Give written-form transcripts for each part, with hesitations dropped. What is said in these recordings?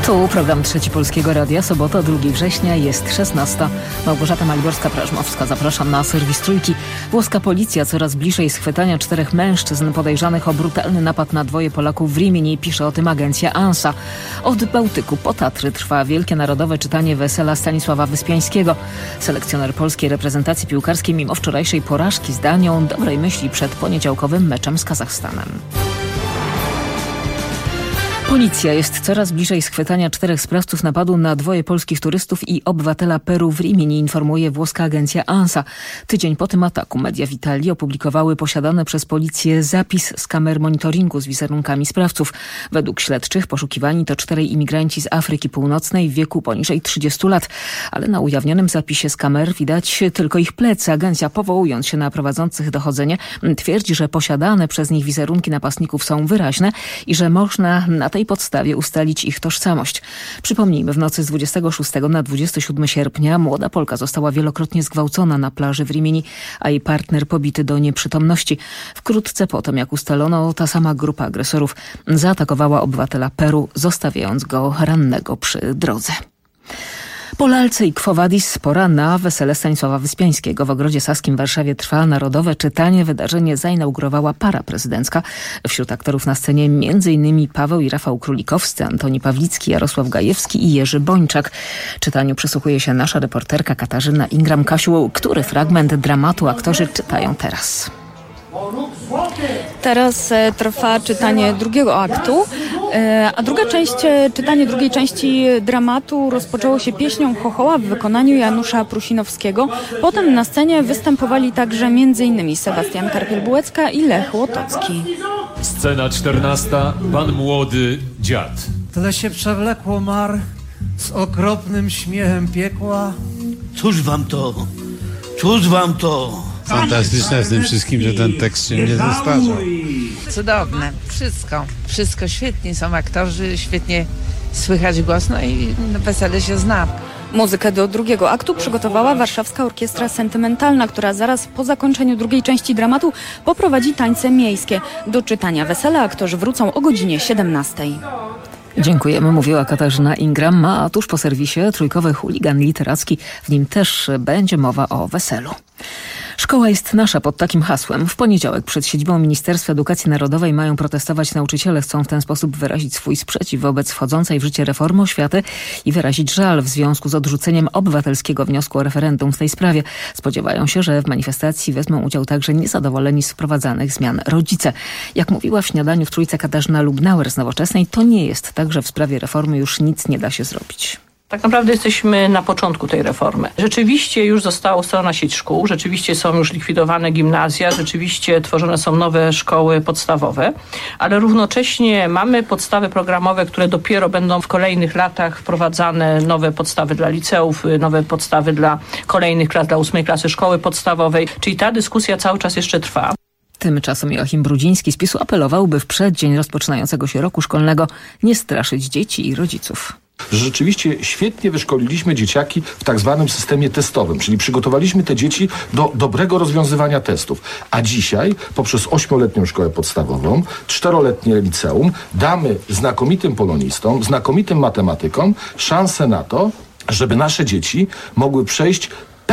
Tu program Trzeci Polskiego Radia, sobota 2 września, jest 16. Małgorzata Maliborska-Prażmowska, zapraszam na serwis Trójki. Włoska policja coraz bliżej schwytania 4 mężczyzn podejrzanych o brutalny napad na 2 Polaków w Rimini, pisze o tym agencja ANSA. Od Bałtyku po Tatry trwa wielkie narodowe czytanie wesela Stanisława Wyspiańskiego. Selekcjoner polskiej reprezentacji piłkarskiej mimo wczorajszej porażki z Danią dobrej myśli przed poniedziałkowym meczem z Kazachstanem. Policja jest coraz bliżej schwytania 4 sprawców napadu na 2 polskich turystów i obywatela Peru w Rimini, informuje włoska agencja ANSA. Tydzień po tym ataku media w Italii opublikowały posiadany przez policję zapis z kamer monitoringu z wizerunkami sprawców. Według śledczych poszukiwani to 4 imigranci z Afryki Północnej w wieku poniżej 30 lat. Ale na ujawnionym zapisie z kamer widać tylko ich plecy. Agencja, powołując się na prowadzących dochodzenie, twierdzi, że posiadane przez nich wizerunki napastników są wyraźne i że można na tej podstawie ustalić ich tożsamość. Przypomnijmy, w nocy z 26 na 27 sierpnia młoda Polka została wielokrotnie zgwałcona na plaży w Rimini, a jej partner pobity do nieprzytomności. Wkrótce po tym, jak ustalono, ta sama grupa agresorów zaatakowała obywatela Peru, zostawiając go rannego przy drodze. Po lalce i Quo Vadis pora na wesele Stanisława Wyspiańskiego. W Ogrodzie Saskim w Warszawie trwa narodowe czytanie. Wydarzenie zainaugurowała para prezydencka. Wśród aktorów na scenie m.in. Paweł i Rafał Królikowscy, Antoni Pawlicki, Jarosław Gajewski i Jerzy Bończak. Czytaniu przysłuchuje się nasza reporterka Katarzyna Ingram. Kasiu, który fragment dramatu aktorzy czytają teraz? Teraz trwa czytanie drugiego aktu, a czytanie drugiej części dramatu rozpoczęło się pieśnią Chochoła w wykonaniu Janusza Prusinowskiego. Potem na scenie występowali także m.in. Sebastian Karpiel-Bułecka i Lech Łotocki. Scena 14. Pan młody dziad. Tyle się przewlekło mar z okropnym śmiechem piekła. Cóż wam to? Fantastyczne w tym wszystkim, że ten tekst się nie zestarza. Cudowne. Wszystko świetnie. Są aktorzy, świetnie słychać głos, no i wesele się zna. Muzykę do drugiego aktu przygotowała Warszawska Orkiestra Sentymentalna, która zaraz po zakończeniu drugiej części dramatu poprowadzi tańce miejskie. Do czytania wesela aktorzy wrócą o godzinie 17. Dziękujemy, mówiła Katarzyna Ingram, a tuż po serwisie Trójkowy Chuligan Literacki. W nim też będzie mowa o weselu. Szkoła jest nasza pod takim hasłem. W poniedziałek przed siedzibą Ministerstwa Edukacji Narodowej mają protestować nauczyciele. Chcą w ten sposób wyrazić swój sprzeciw wobec wchodzącej w życie reformy oświaty i wyrazić żal w związku z odrzuceniem obywatelskiego wniosku o referendum w tej sprawie. Spodziewają się, że w manifestacji wezmą udział także niezadowoleni z wprowadzanych zmian rodzice. Jak mówiła w śniadaniu w Trójce Katarzyna Lubnauer z Nowoczesnej, to nie jest tak, że w sprawie reformy już nic nie da się zrobić. Tak naprawdę jesteśmy na początku tej reformy. Rzeczywiście już została ustalona sieć szkół, rzeczywiście są już likwidowane gimnazja, rzeczywiście tworzone są nowe szkoły podstawowe, ale równocześnie mamy podstawy programowe, które dopiero będą w kolejnych latach wprowadzane, nowe podstawy dla liceów, nowe podstawy dla kolejnych klas, dla 8 klasy szkoły podstawowej, czyli ta dyskusja cały czas jeszcze trwa. Tymczasem Joachim Brudziński z PiS-u apelował, by w przeddzień rozpoczynającego się roku szkolnego nie straszyć dzieci i rodziców. Rzeczywiście świetnie wyszkoliliśmy dzieciaki w tak zwanym systemie testowym, czyli przygotowaliśmy te dzieci do dobrego rozwiązywania testów. A dzisiaj poprzez 8-letnią szkołę podstawową, 4-letnie liceum damy znakomitym polonistom, znakomitym matematykom szansę na to, żeby nasze dzieci mogły przejść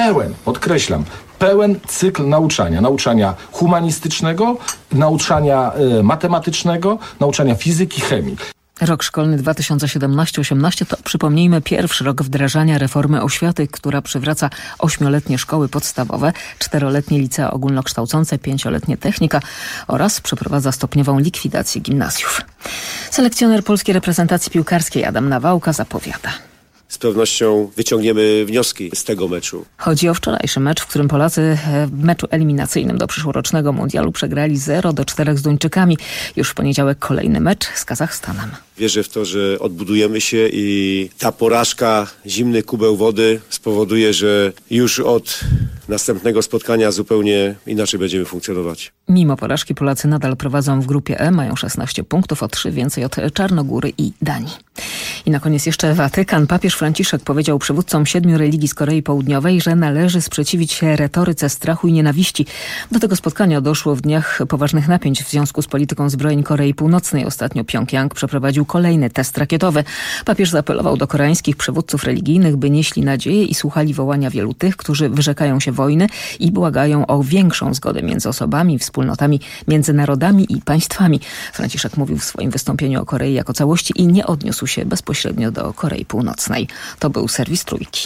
pełen cykl nauczania humanistycznego, nauczania matematycznego, nauczania fizyki, chemii. Rok szkolny 2017-18 to, przypomnijmy, pierwszy rok wdrażania reformy oświaty, która przywraca 8-letnie szkoły podstawowe, 4-letnie licea ogólnokształcące, 5-letnie technika oraz przeprowadza stopniową likwidację gimnazjów. Selekcjoner polskiej reprezentacji piłkarskiej Adam Nawałka zapowiada: z pewnością wyciągniemy wnioski z tego meczu. Chodzi o wczorajszy mecz, w którym Polacy w meczu eliminacyjnym do przyszłorocznego mundialu przegrali 0-4 z Duńczykami. Już w poniedziałek kolejny mecz z Kazachstanem. Wierzę w to, że odbudujemy się i ta porażka, zimny kubeł wody spowoduje, że już od następnego spotkania zupełnie inaczej będziemy funkcjonować. Mimo porażki Polacy nadal prowadzą w grupie E, mają 16 punktów, o 3 więcej od Czarnogóry i Danii. I na koniec jeszcze Watykan. Papież Franciszek powiedział przywódcom 7 religii z Korei Południowej, że należy sprzeciwić się retoryce strachu i nienawiści. Do tego spotkania doszło w dniach poważnych napięć w związku z polityką zbrojeń Korei Północnej. Ostatnio Pjongjang przeprowadził kolejny test rakietowy. Papież zaapelował do koreańskich przywódców religijnych, by nieśli nadzieję i słuchali wołania wielu tych, którzy wyrzekają się wojny i błagają o większą zgodę między osobami, wspólnotami, między narodami i państwami. Franciszek mówił w swoim wystąpieniu o Korei jako całości i nie odniósł się bezpośrednio do Korei Północnej. To był serwis Trójki.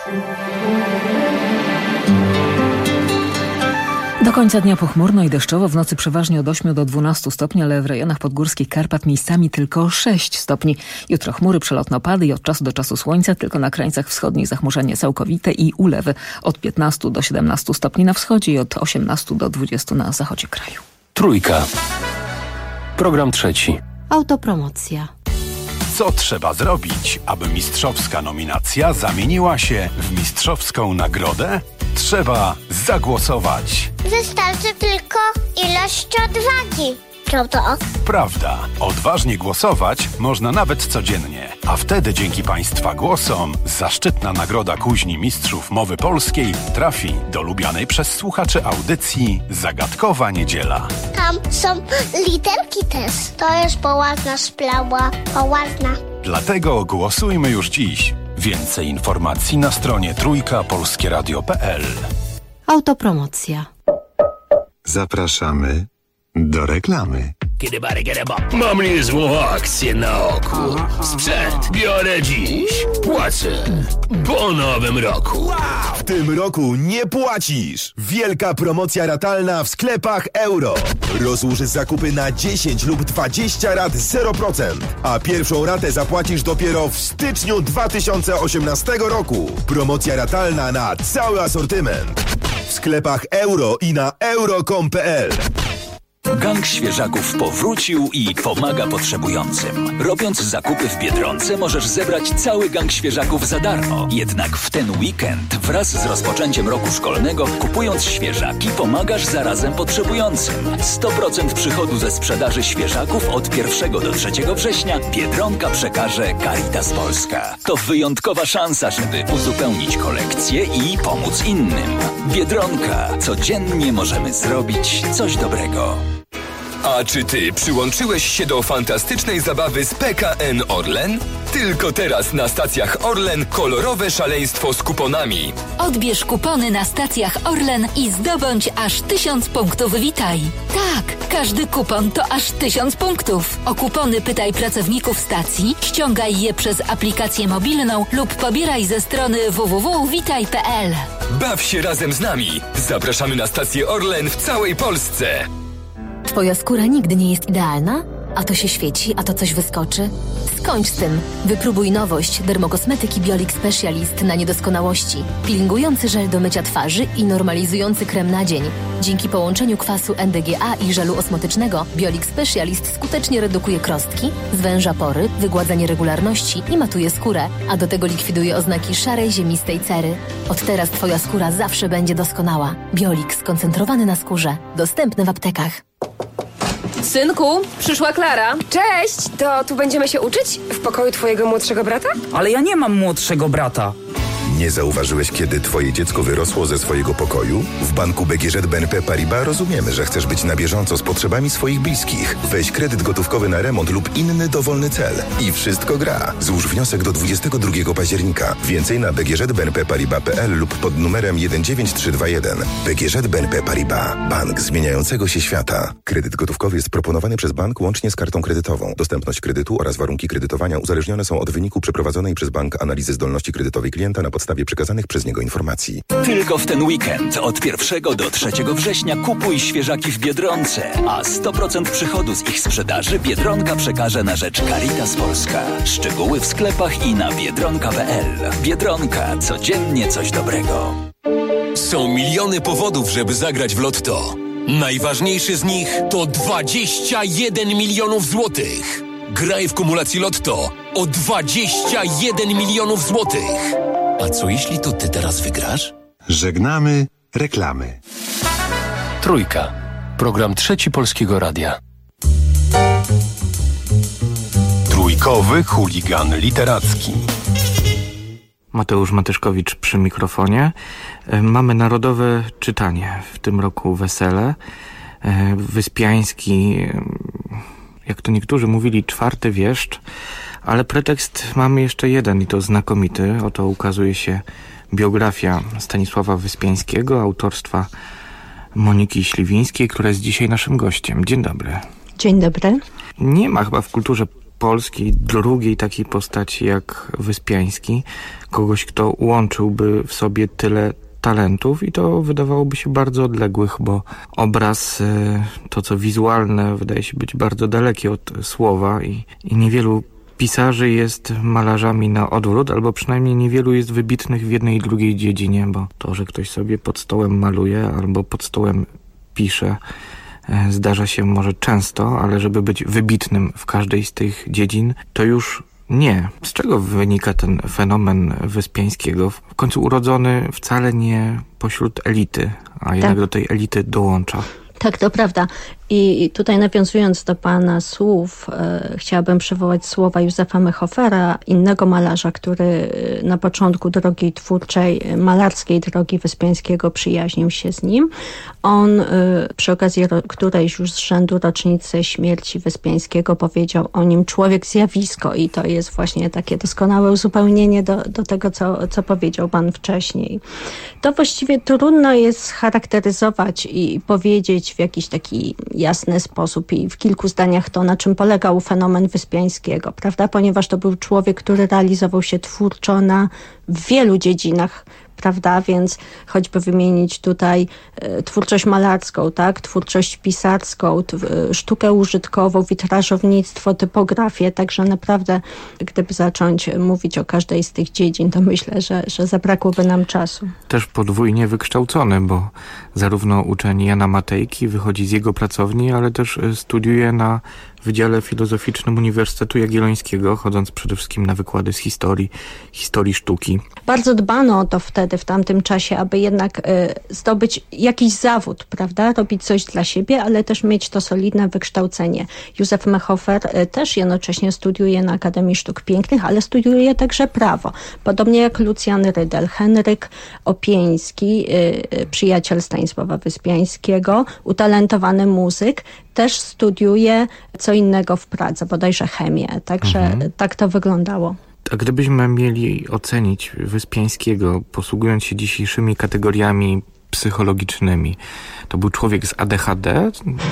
Do końca dnia pochmurno i deszczowo, w nocy przeważnie od 8 do 12 stopni, ale w rejonach podgórskich Karpat miejscami tylko 6 stopni. Jutro chmury, przelotne opady i od czasu do czasu słońca, tylko na krańcach wschodnich zachmurzenie całkowite i ulewy od 15 do 17 stopni na wschodzie i od 18 do 20 na zachodzie kraju. Trójka. Program trzeci. Autopromocja. Co trzeba zrobić, aby mistrzowska nominacja zamieniła się w mistrzowską nagrodę? Trzeba zagłosować. Wystarczy tylko ilość odwagi. Prawda? Prawda. Odważnie głosować można nawet codziennie. A wtedy dzięki Państwa głosom zaszczytna nagroda Kuźni Mistrzów Mowy Polskiej trafi do lubianej przez słuchaczy audycji Zagadkowa Niedziela. Tam są literki też. To jest poważna sprawa. Poważna. Dlatego głosujmy już dziś. Więcej informacji na stronie trójkapolskieradio.pl. Autopromocja. Zapraszamy do reklamy. Mam niezłą akcję na oku. Sprzęt biorę dziś. Płacę po nowym roku. W tym roku nie płacisz. Wielka promocja ratalna w sklepach Euro. Rozłóż zakupy na 10 lub 20 rat 0%, a pierwszą ratę zapłacisz dopiero w styczniu 2018 roku. Promocja ratalna na cały asortyment. W sklepach Euro i na euro.com.pl. Gang Świeżaków powrócił i pomaga potrzebującym. Robiąc zakupy w Biedronce możesz zebrać cały gang świeżaków za darmo. Jednak w ten weekend wraz z rozpoczęciem roku szkolnego, kupując świeżaki, pomagasz zarazem potrzebującym. 100% przychodu ze sprzedaży świeżaków od 1 do 3 września Biedronka przekaże Caritas Polska. To wyjątkowa szansa, żeby uzupełnić kolekcję i pomóc innym. Biedronka. Codziennie możemy zrobić coś dobrego. A czy ty przyłączyłeś się do fantastycznej zabawy z PKN Orlen? Tylko teraz na stacjach Orlen kolorowe szaleństwo z kuponami. Odbierz kupony na stacjach Orlen i zdobądź aż 1000 punktów Witaj. Tak, każdy kupon to aż 1000 punktów. O kupony pytaj pracowników stacji, ściągaj je przez aplikację mobilną lub pobieraj ze strony www.witaj.pl. Baw się razem z nami. Zapraszamy na stację Orlen w całej Polsce. Twoja skóra nigdy nie jest idealna? A to się świeci, a to coś wyskoczy? Skończ z tym. Wypróbuj nowość dermokosmetyki Biolix Specialist na niedoskonałości. Peelingujący żel do mycia twarzy i normalizujący krem na dzień. Dzięki połączeniu kwasu NDGA i żelu osmotycznego Biolix Specialist skutecznie redukuje krostki, zwęża pory, wygładza nieregularności i matuje skórę, a do tego likwiduje oznaki szarej, ziemistej cery. Od teraz Twoja skóra zawsze będzie doskonała. Biolix skoncentrowany na skórze. Dostępny w aptekach. Synku, przyszła Klara. Cześć! To tu będziemy się uczyć? W pokoju twojego młodszego brata? Ale ja nie mam młodszego brata. Nie zauważyłeś, kiedy twoje dziecko wyrosło ze swojego pokoju? W banku BGŻ BNP Paribas rozumiemy, że chcesz być na bieżąco z potrzebami swoich bliskich. Weź kredyt gotówkowy na remont lub inny dowolny cel. I wszystko gra. Złóż wniosek do 22 października. Więcej na bgżbnpparibas.pl lub pod numerem 19321. BGŻ BNP Paribas. Bank zmieniającego się świata. Kredyt gotówkowy jest proponowany przez bank łącznie z kartą kredytową. Dostępność kredytu oraz warunki kredytowania uzależnione są od wyniku przeprowadzonej przez bank analizy zdolności kredytowej klienta na podstawie przekazanych przez niego informacji. Tylko w ten weekend od 1 do 3 września kupuj świeżaki w Biedronce, a 100% przychodu z ich sprzedaży Biedronka przekaże na rzecz Caritas Polska. Szczegóły w sklepach i na biedronka.pl. Biedronka. Codziennie coś dobrego. Są miliony powodów, żeby zagrać w Lotto. Najważniejszy z nich to 21 milionów złotych. Graj w kumulacji Lotto o 21 milionów złotych. A co jeśli to ty teraz wygrasz? Żegnamy Reklamy. Trójka. Program Trzeci Polskiego Radia. Trójkowy chuligan literacki. Mateusz Matyszkowicz przy mikrofonie. Mamy narodowe czytanie. W tym roku Wesele. Wyspiański, jak to niektórzy mówili, 4. wieszcz. Ale pretekst mamy jeszcze jeden i to znakomity. Oto ukazuje się biografia Stanisława Wyspiańskiego, autorstwa Moniki Śliwińskiej, która jest dzisiaj naszym gościem. Dzień dobry. Dzień dobry. Nie ma chyba w kulturze polskiej drugiej takiej postaci jak Wyspiański. Kogoś, kto łączyłby w sobie tyle talentów i to wydawałoby się bardzo odległych, bo obraz, to co wizualne, wydaje się być bardzo dalekie od słowa i niewielu pisarzy jest malarzami na odwrót, albo przynajmniej niewielu jest wybitnych w jednej i drugiej dziedzinie, bo to, że ktoś sobie pod stołem maluje albo pod stołem pisze, zdarza się może często, ale żeby być wybitnym w każdej z tych dziedzin, to już nie. Z czego wynika ten fenomen Wyspiańskiego? W końcu urodzony wcale nie pośród elity, a jednak do tej elity dołącza. Tak, to prawda. I tutaj nawiązując do pana słów, chciałabym przywołać słowa Józefa Mechofera, innego malarza, który na początku drogi twórczej, malarskiej drogi Wyspiańskiego przyjaźnił się z nim. On przy okazji którejś już z rzędu rocznicy śmierci Wyspiańskiego powiedział o nim człowiek zjawisko i to jest właśnie takie doskonałe uzupełnienie do tego, co powiedział pan wcześniej. To właściwie trudno jest scharakteryzować i powiedzieć w jakiś taki jasny sposób i w kilku zdaniach to, na czym polegał fenomen Wyspiańskiego, prawda? Ponieważ to był człowiek, który realizował się twórczo w wielu dziedzinach, prawda? Więc choćby wymienić tutaj twórczość malarską, tak? Twórczość pisarską, sztukę użytkową, witrażownictwo, typografię, także naprawdę gdyby zacząć mówić o każdej z tych dziedzin, to myślę, że zabrakłoby nam czasu. Też podwójnie wykształcony, bo zarówno uczeń Jana Matejki wychodzi z jego pracowni, ale też studiuje na Wydziale Filozoficznym Uniwersytetu Jagiellońskiego, chodząc przede wszystkim na wykłady z historii sztuki. Bardzo dbano o to wtedy, w tamtym czasie, aby jednak zdobyć jakiś zawód, prawda? Robić coś dla siebie, ale też mieć to solidne wykształcenie. Józef Mechofer też jednocześnie studiuje na Akademii Sztuk Pięknych, ale studiuje także prawo. Podobnie jak Lucjan Rydel, Henryk Opieński, przyjaciel Stanisława Wyspiańskiego, utalentowany muzyk, też studiuje co innego w Pradze, bodajże chemię. Także tak to wyglądało. A gdybyśmy mieli ocenić Wyspiańskiego, posługując się dzisiejszymi kategoriami psychologicznymi, to był człowiek z ADHD?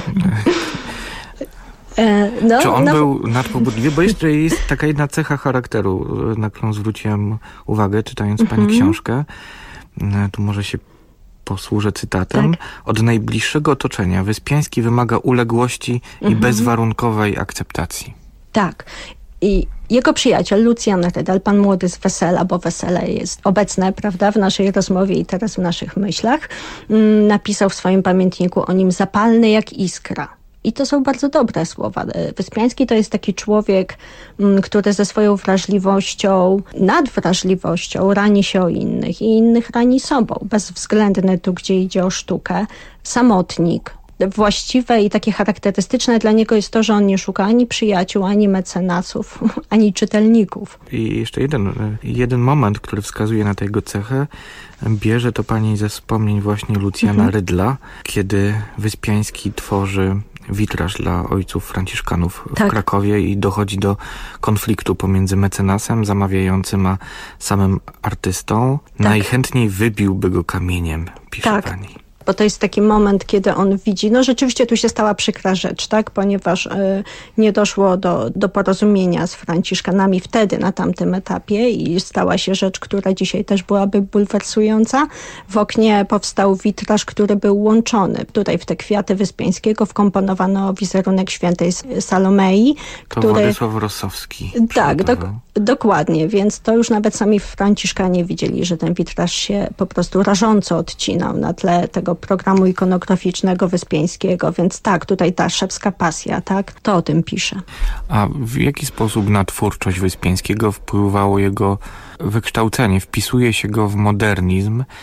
Czy on był nadpobudliwy? Bo jeszcze jest taka jedna cecha charakteru, na którą zwróciłem uwagę, czytając pani książkę. Tu może się posłużę cytatem. Tak. Od najbliższego otoczenia Wyspiański wymaga uległości i bezwarunkowej akceptacji. Tak. I jego przyjaciel Lucjan Rydel, pan młody z Wesela, bo Wesele jest obecne, prawda, w naszej rozmowie i teraz w naszych myślach, napisał w swoim pamiętniku o nim zapalny jak iskra. I to są bardzo dobre słowa. Wyspiański to jest taki człowiek, który ze swoją wrażliwością, nadwrażliwością rani się o innych i innych rani sobą. Bezwzględny tu, gdzie idzie o sztukę. Samotnik. Właściwe i takie charakterystyczne dla niego jest to, że on nie szuka ani przyjaciół, ani mecenasów, ani czytelników. I jeszcze jeden moment, który wskazuje na tę jego cechę, bierze to pani ze wspomnień właśnie Lucjana Rydla, kiedy Wyspiański tworzy witraż dla ojców franciszkanów w Krakowie i dochodzi do konfliktu pomiędzy mecenasem zamawiającym a samym artystą. Najchętniej wybiłby go kamieniem, pisze pani. Bo to jest taki moment, kiedy on widzi, rzeczywiście tu się stała przykra rzecz, tak, ponieważ nie doszło do porozumienia z Franciszkanami wtedy, na tamtym etapie i stała się rzecz, która dzisiaj też byłaby bulwersująca. W oknie powstał witraż, który był łączony. Tutaj w te kwiaty Wyspiańskiego wkomponowano wizerunek świętej Salomei. To Władysław Rossowski. Tak, dokładnie, więc to już nawet sami Franciszkanie widzieli, że ten witraż się po prostu rażąco odcinał na tle tego programu ikonograficznego Wyspiańskiego, więc tak, tutaj ta szewska pasja, tak, to o tym pisze. A w jaki sposób na twórczość Wyspiańskiego wpływało jego wykształcenie? Wpisuje się go w modernizm,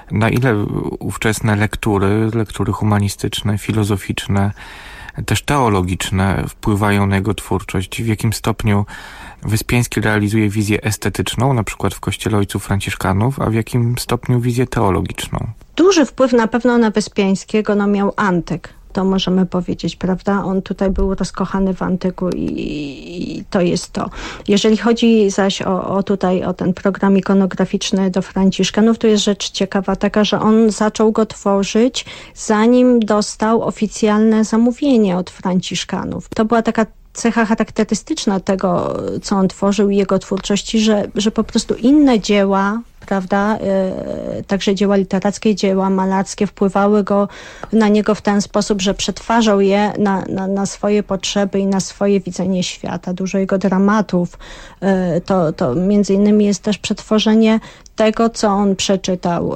Na ile ówczesne lektury humanistyczne, filozoficzne, też teologiczne wpływają na jego twórczość? W jakim stopniu Wyspiański realizuje wizję estetyczną, na przykład w Kościele Ojców Franciszkanów, a w jakim stopniu wizję teologiczną? Duży wpływ na pewno na Wyspiańskiego miał Antyk. To możemy powiedzieć, prawda? On tutaj był rozkochany w antyku i to jest to. Jeżeli chodzi zaś o ten program ikonograficzny do Franciszkanów, to jest rzecz ciekawa taka, że on zaczął go tworzyć, zanim dostał oficjalne zamówienie od Franciszkanów. To była taka cecha charakterystyczna tego, co on tworzył i jego twórczości, że po prostu inne dzieła, prawda, także dzieła literackie, dzieła malarskie wpływały na niego w ten sposób, że przetwarzał je na swoje potrzeby i na swoje widzenie świata. Dużo jego dramatów to między innymi jest też przetworzenie tego, co on przeczytał,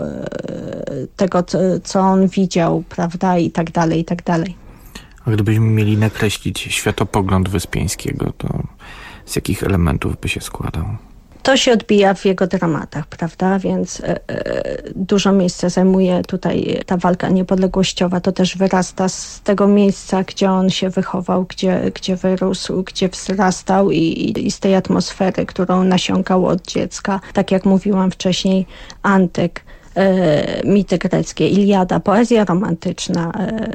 tego, co on widział, prawda, i tak dalej, i tak dalej. A gdybyśmy mieli nakreślić światopogląd Wyspiańskiego, to z jakich elementów by się składał? To się odbija w jego dramatach, prawda? Więc dużo miejsca zajmuje tutaj ta walka niepodległościowa. To też wyrasta z tego miejsca, gdzie on się wychował, gdzie wyrósł, gdzie wzrastał i z tej atmosfery, którą nasiąkał od dziecka. Tak jak mówiłam wcześniej, Antyk, mity greckie, Iliada, poezja romantyczna,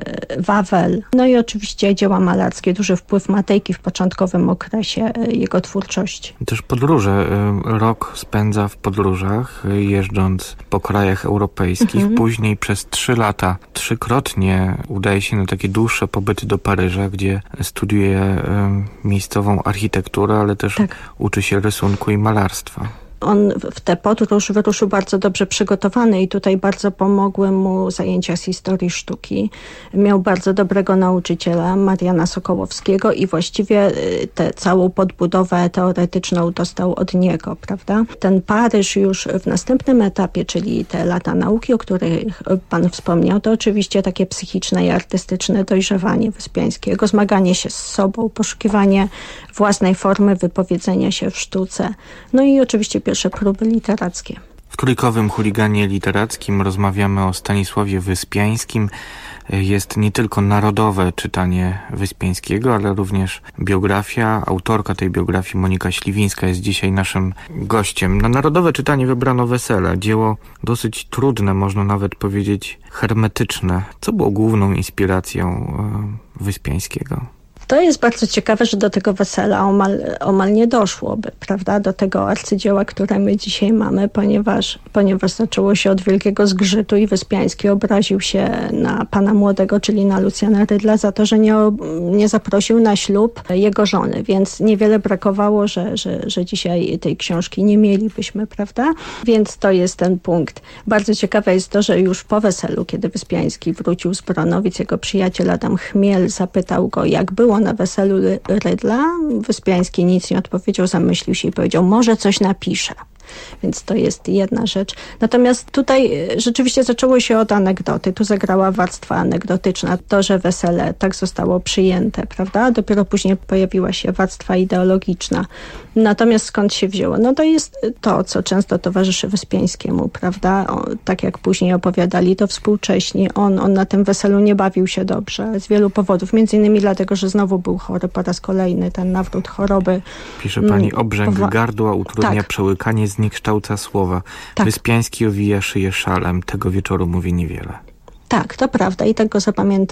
Wawel, no i oczywiście dzieła malarskie, duży wpływ Matejki w początkowym okresie jego twórczości. Też podróże. Rok spędza w podróżach, jeżdżąc po krajach europejskich. Później przez 3 lata 3-krotnie udaje się na takie dłuższe pobyty do Paryża, gdzie studiuje miejscową architekturę, ale też uczy się rysunku i malarstwa. On w tę podróż wyruszył bardzo dobrze przygotowany i tutaj bardzo pomogły mu zajęcia z historii sztuki. Miał bardzo dobrego nauczyciela, Mariana Sokołowskiego, i właściwie tę całą podbudowę teoretyczną dostał od niego, prawda? Ten Paryż już w następnym etapie, czyli te lata nauki, o których pan wspomniał, to oczywiście takie psychiczne i artystyczne dojrzewanie Wyspiańskiego, zmaganie się z sobą, poszukiwanie własnej formy wypowiedzenia się w sztuce. No i oczywiście pierwsze próby literackie. W trójkowym chuliganie literackim rozmawiamy o Stanisławie Wyspiańskim. Jest nie tylko narodowe czytanie Wyspiańskiego, ale również biografia. Autorka tej biografii, Monika Śliwińska, jest dzisiaj naszym gościem. Na narodowe czytanie wybrano Wesele. Dzieło dosyć trudne, można nawet powiedzieć hermetyczne. Co było główną inspiracją Wyspiańskiego? To jest bardzo ciekawe, że do tego Wesela omal nie doszłoby, prawda, do tego arcydzieła, które my dzisiaj mamy, ponieważ zaczęło się od wielkiego zgrzytu i Wyspiański obraził się na pana młodego, czyli na Lucjana Rydla, za to, że nie zaprosił na ślub jego żony, więc niewiele brakowało, że dzisiaj tej książki nie mielibyśmy, prawda, więc to jest ten punkt. Bardzo ciekawe jest to, że już po Weselu, kiedy Wyspiański wrócił z Bronowic, jego przyjaciel Adam Chmiel zapytał go, jak było na weselu Rydla. Wyspiański nic nie odpowiedział, zamyślił się i powiedział, może coś napiszę. Więc to jest jedna rzecz. Natomiast tutaj rzeczywiście zaczęło się od anegdoty. Tu zagrała warstwa anegdotyczna. To, że wesele tak zostało przyjęte, prawda? Dopiero później pojawiła się warstwa ideologiczna. Natomiast skąd się wzięło? No to jest to, co często towarzyszy Wyspiańskiemu, prawda? Tak jak później opowiadali to współcześni. On na tym weselu nie bawił się dobrze z wielu powodów. Między innymi dlatego, że znowu był chory po raz kolejny. Ten nawrót choroby. Pisze pani, obrzęk gardła utrudnia przełykanie, zniekształca słowa. Wyspiański owija szyję szalem. Tego wieczoru mówi niewiele. Tak, to prawda i tego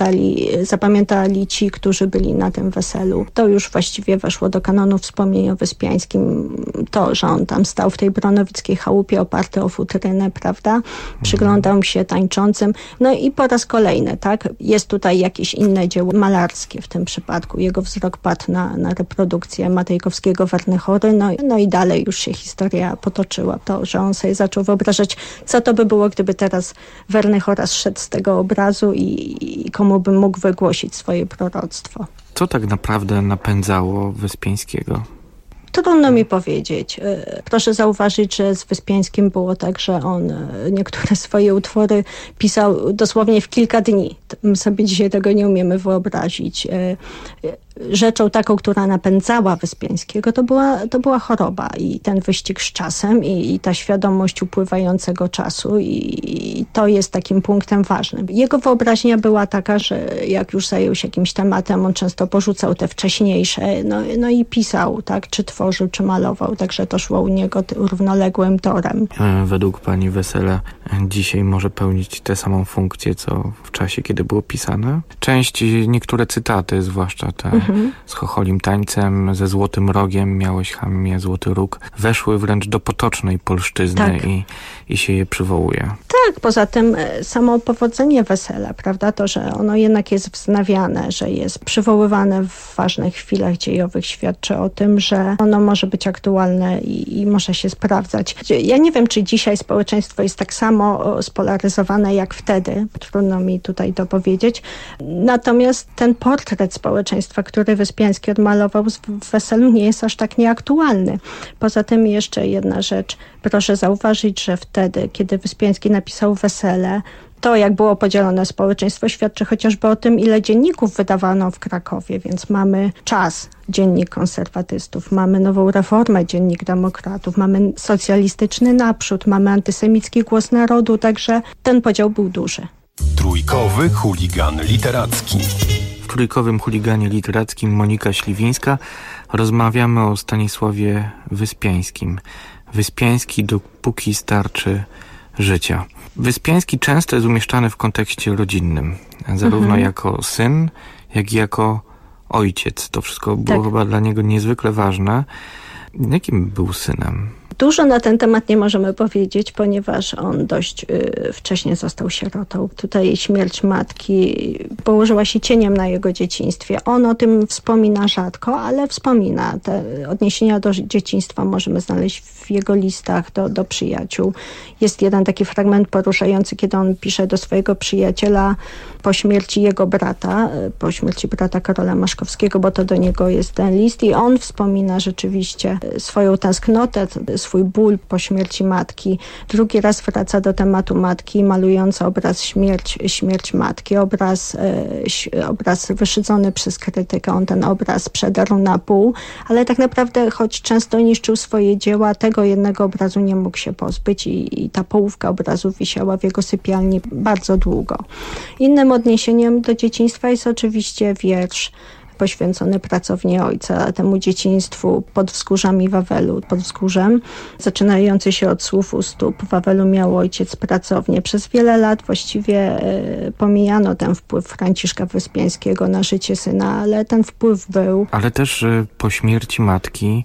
zapamiętali ci, którzy byli na tym weselu. To już właściwie weszło do kanonu wspomnień o Wyspiańskim. To, że on tam stał w tej bronowickiej chałupie oparty o futrynę, prawda? Przyglądał się tańczącym. No i po raz kolejny, tak? Jest tutaj jakieś inne dzieło malarskie w tym przypadku. Jego wzrok padł na reprodukcję Matejkowskiego Wernechory. No i dalej już się historia potoczyła. To, że on sobie zaczął wyobrażać, co to by było, gdyby teraz Wernechora zszedł z tego obrazu i komu by mógł wygłosić swoje proroctwo. Co tak naprawdę napędzało Wyspiańskiego? Trudno mi powiedzieć. Proszę zauważyć, że z Wyspiańskim było tak, że on niektóre swoje utwory pisał dosłownie w kilka dni. My sobie dzisiaj tego nie umiemy wyobrazić. rzeczą taką, która napędzała Wyspiańskiego, to była choroba i ten wyścig z czasem i ta świadomość upływającego czasu i to jest takim punktem ważnym. Jego wyobraźnia była taka, że jak już zajął się jakimś tematem, on często porzucał te wcześniejsze, no i pisał, tak, czy tworzył, czy malował, także to szło u niego równoległym torem. Według pani Wesela dzisiaj może pełnić tę samą funkcję, co w czasie, kiedy było pisane? Niektóre cytaty, zwłaszcza te z chocholim tańcem, ze złotym rogiem, miałeś chamie złoty róg, weszły wręcz do potocznej polszczyzny i się je przywołuje. Tak, poza tym samo powodzenie Wesela, prawda, to, że ono jednak jest wznawiane, że jest przywoływane w ważnych chwilach dziejowych, świadczy o tym, że ono może być aktualne i może się sprawdzać. Ja nie wiem, czy dzisiaj społeczeństwo jest tak samo spolaryzowane jak wtedy, trudno mi tutaj to powiedzieć, natomiast ten portret społeczeństwa, który Wyspiański odmalował w Weselu, nie jest aż tak nieaktualny. Poza tym jeszcze jedna rzecz, proszę zauważyć, że wtedy, kiedy Wyspiański napisał Wesele, to, jak było podzielone społeczeństwo, świadczy chociażby o tym, ile dzienników wydawano w Krakowie, więc mamy Czas, dziennik konserwatystów, mamy Nową Reformę, dziennik demokratów, mamy socjalistyczny Naprzód, mamy antysemicki Głos Narodu, także ten podział był duży. Trójkowy chuligan literacki. W Trójkowym chuliganie literackim Monika Śliwińska rozmawiamy o Stanisławie Wyspiańskim. Wyspiański, dopóki starczy życia. Wyspiański często jest umieszczany w kontekście rodzinnym, zarówno jako syn, jak i jako ojciec. To wszystko było chyba dla niego niezwykle ważne. Jakim był synem? Dużo na ten temat nie możemy powiedzieć, ponieważ on dość wcześnie został sierotą. Tutaj śmierć matki położyła się cieniem na jego dzieciństwie. On o tym wspomina rzadko, ale wspomina. Te odniesienia do dzieciństwa możemy znaleźć w jego listach do przyjaciół. Jest jeden taki fragment poruszający, kiedy on pisze do swojego przyjaciela po śmierci jego brata, po śmierci brata Karola Maszkowskiego, bo to do niego jest ten list i on wspomina rzeczywiście swoją tęsknotę, swój ból po śmierci matki. Drugi raz wraca do tematu matki, malując obraz śmierć matki, obraz wyszydzony przez krytykę. On ten obraz przedarł na pół, ale tak naprawdę, choć często niszczył swoje dzieła, tego jednego obrazu nie mógł się pozbyć i ta połówka obrazu wisiała w jego sypialni bardzo długo. Innym odniesieniem do dzieciństwa jest oczywiście wiersz poświęcony pracowni ojca, temu dzieciństwu pod wzgórzami Wawelu, pod wzgórzem, zaczynający się od słów u stóp. W Wawelu miał ojciec pracownię. Przez wiele lat właściwie pomijano ten wpływ Franciszka Wyspiańskiego na życie syna, ale ten wpływ był. Ale też po śmierci matki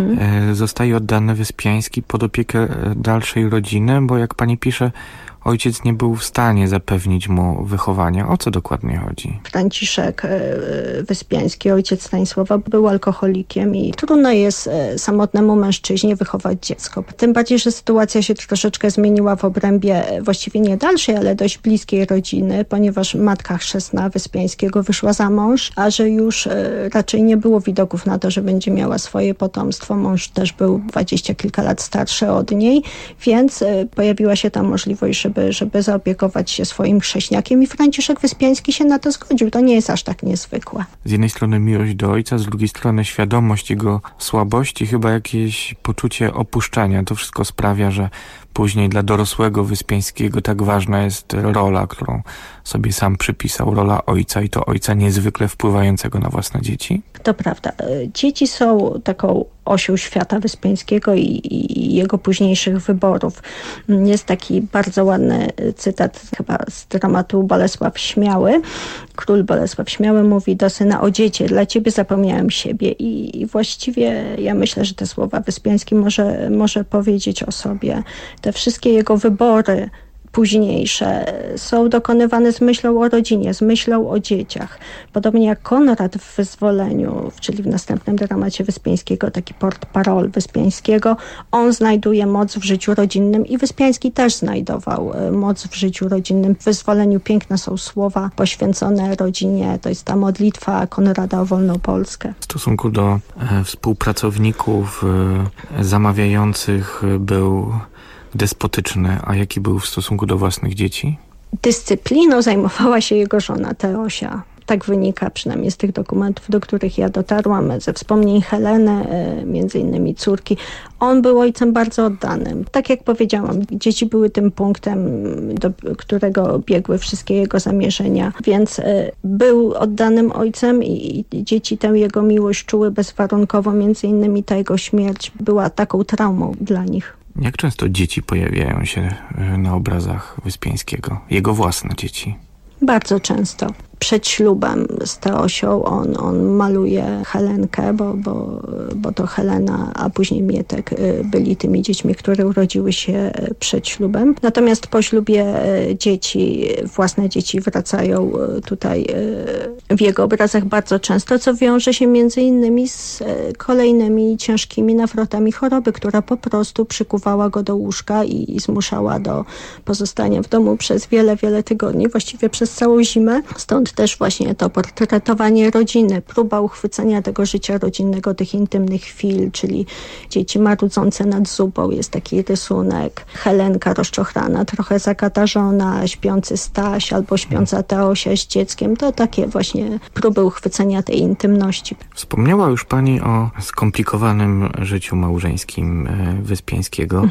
zostaje oddany Wyspiański pod opiekę dalszej rodziny, bo jak pani pisze, ojciec nie był w stanie zapewnić mu wychowania. O co dokładnie chodzi? Franciszek Wyspiański, ojciec Stanisława, był alkoholikiem i trudno jest samotnemu mężczyźnie wychować dziecko. Tym bardziej, że sytuacja się troszeczkę zmieniła w obrębie właściwie nie dalszej, ale dość bliskiej rodziny, ponieważ matka chrzestna Wyspiańskiego wyszła za mąż, a że już raczej nie było widoków na to, że będzie miała swoje potomstwo. Mąż też był 20 kilka lat starszy od niej, więc pojawiła się ta możliwość, żeby zaopiekować się swoim chrześniakiem i Franciszek Wyspiański się na to zgodził. To nie jest aż tak niezwykłe. Z jednej strony miłość do ojca, z drugiej strony świadomość jego słabości, chyba jakieś poczucie opuszczenia. To wszystko sprawia, że później dla dorosłego Wyspiańskiego tak ważna jest rola, którą sobie sam przypisał, rola ojca i to ojca niezwykle wpływającego na własne dzieci. To prawda. Dzieci są taką osią świata Wyspiańskiego i jego późniejszych wyborów. Jest taki bardzo ładny cytat chyba z dramatu Bolesław Śmiały. Król Bolesław Śmiały mówi do syna: o dziecię, dla ciebie zapomniałem siebie. I właściwie ja myślę, że te słowa Wyspiański może powiedzieć o sobie. Te wszystkie jego wybory późniejsze są dokonywane z myślą o rodzinie, z myślą o dzieciach. Podobnie jak Konrad w Wyzwoleniu, czyli w następnym dramacie Wyspiańskiego, taki portparol Wyspiańskiego, on znajduje moc w życiu rodzinnym i Wyspiański też znajdował moc w życiu rodzinnym. W Wyzwoleniu piękne są słowa poświęcone rodzinie. To jest ta modlitwa Konrada o wolną Polskę. W stosunku do współpracowników zamawiających był despotyczny, a jaki był w stosunku do własnych dzieci? Dyscypliną zajmowała się jego żona Teosia. Tak wynika przynajmniej z tych dokumentów, do których ja dotarłam, ze wspomnień Heleny, między innymi córki. On był ojcem bardzo oddanym. Tak jak powiedziałam, dzieci były tym punktem, do którego biegły wszystkie jego zamierzenia, więc był oddanym ojcem i dzieci tę jego miłość czuły bezwarunkowo. Między innymi ta jego śmierć była taką traumą dla nich. Jak często dzieci pojawiają się na obrazach Wyspiańskiego? Jego własne dzieci? Bardzo często. Przed ślubem z Teosią on maluje Helenkę, bo to Helena, a później Mietek byli tymi dziećmi, które urodziły się przed ślubem. Natomiast po ślubie własne dzieci wracają tutaj w jego obrazach bardzo często, co wiąże się między innymi z kolejnymi ciężkimi nawrotami choroby, która po prostu przykuwała go do łóżka i zmuszała do pozostania w domu przez wiele, wiele tygodni, właściwie przez całą zimę. Stąd też właśnie to portretowanie rodziny, próba uchwycenia tego życia rodzinnego, tych intymnych chwil, czyli dzieci marudzące nad zupą, jest taki rysunek, Helenka rozczochrana, trochę zakatarzona, śpiący Staś albo śpiąca Teosia z dzieckiem, to takie właśnie próby uchwycenia tej intymności. Wspomniała już pani o skomplikowanym życiu małżeńskim Wyspiańskiego.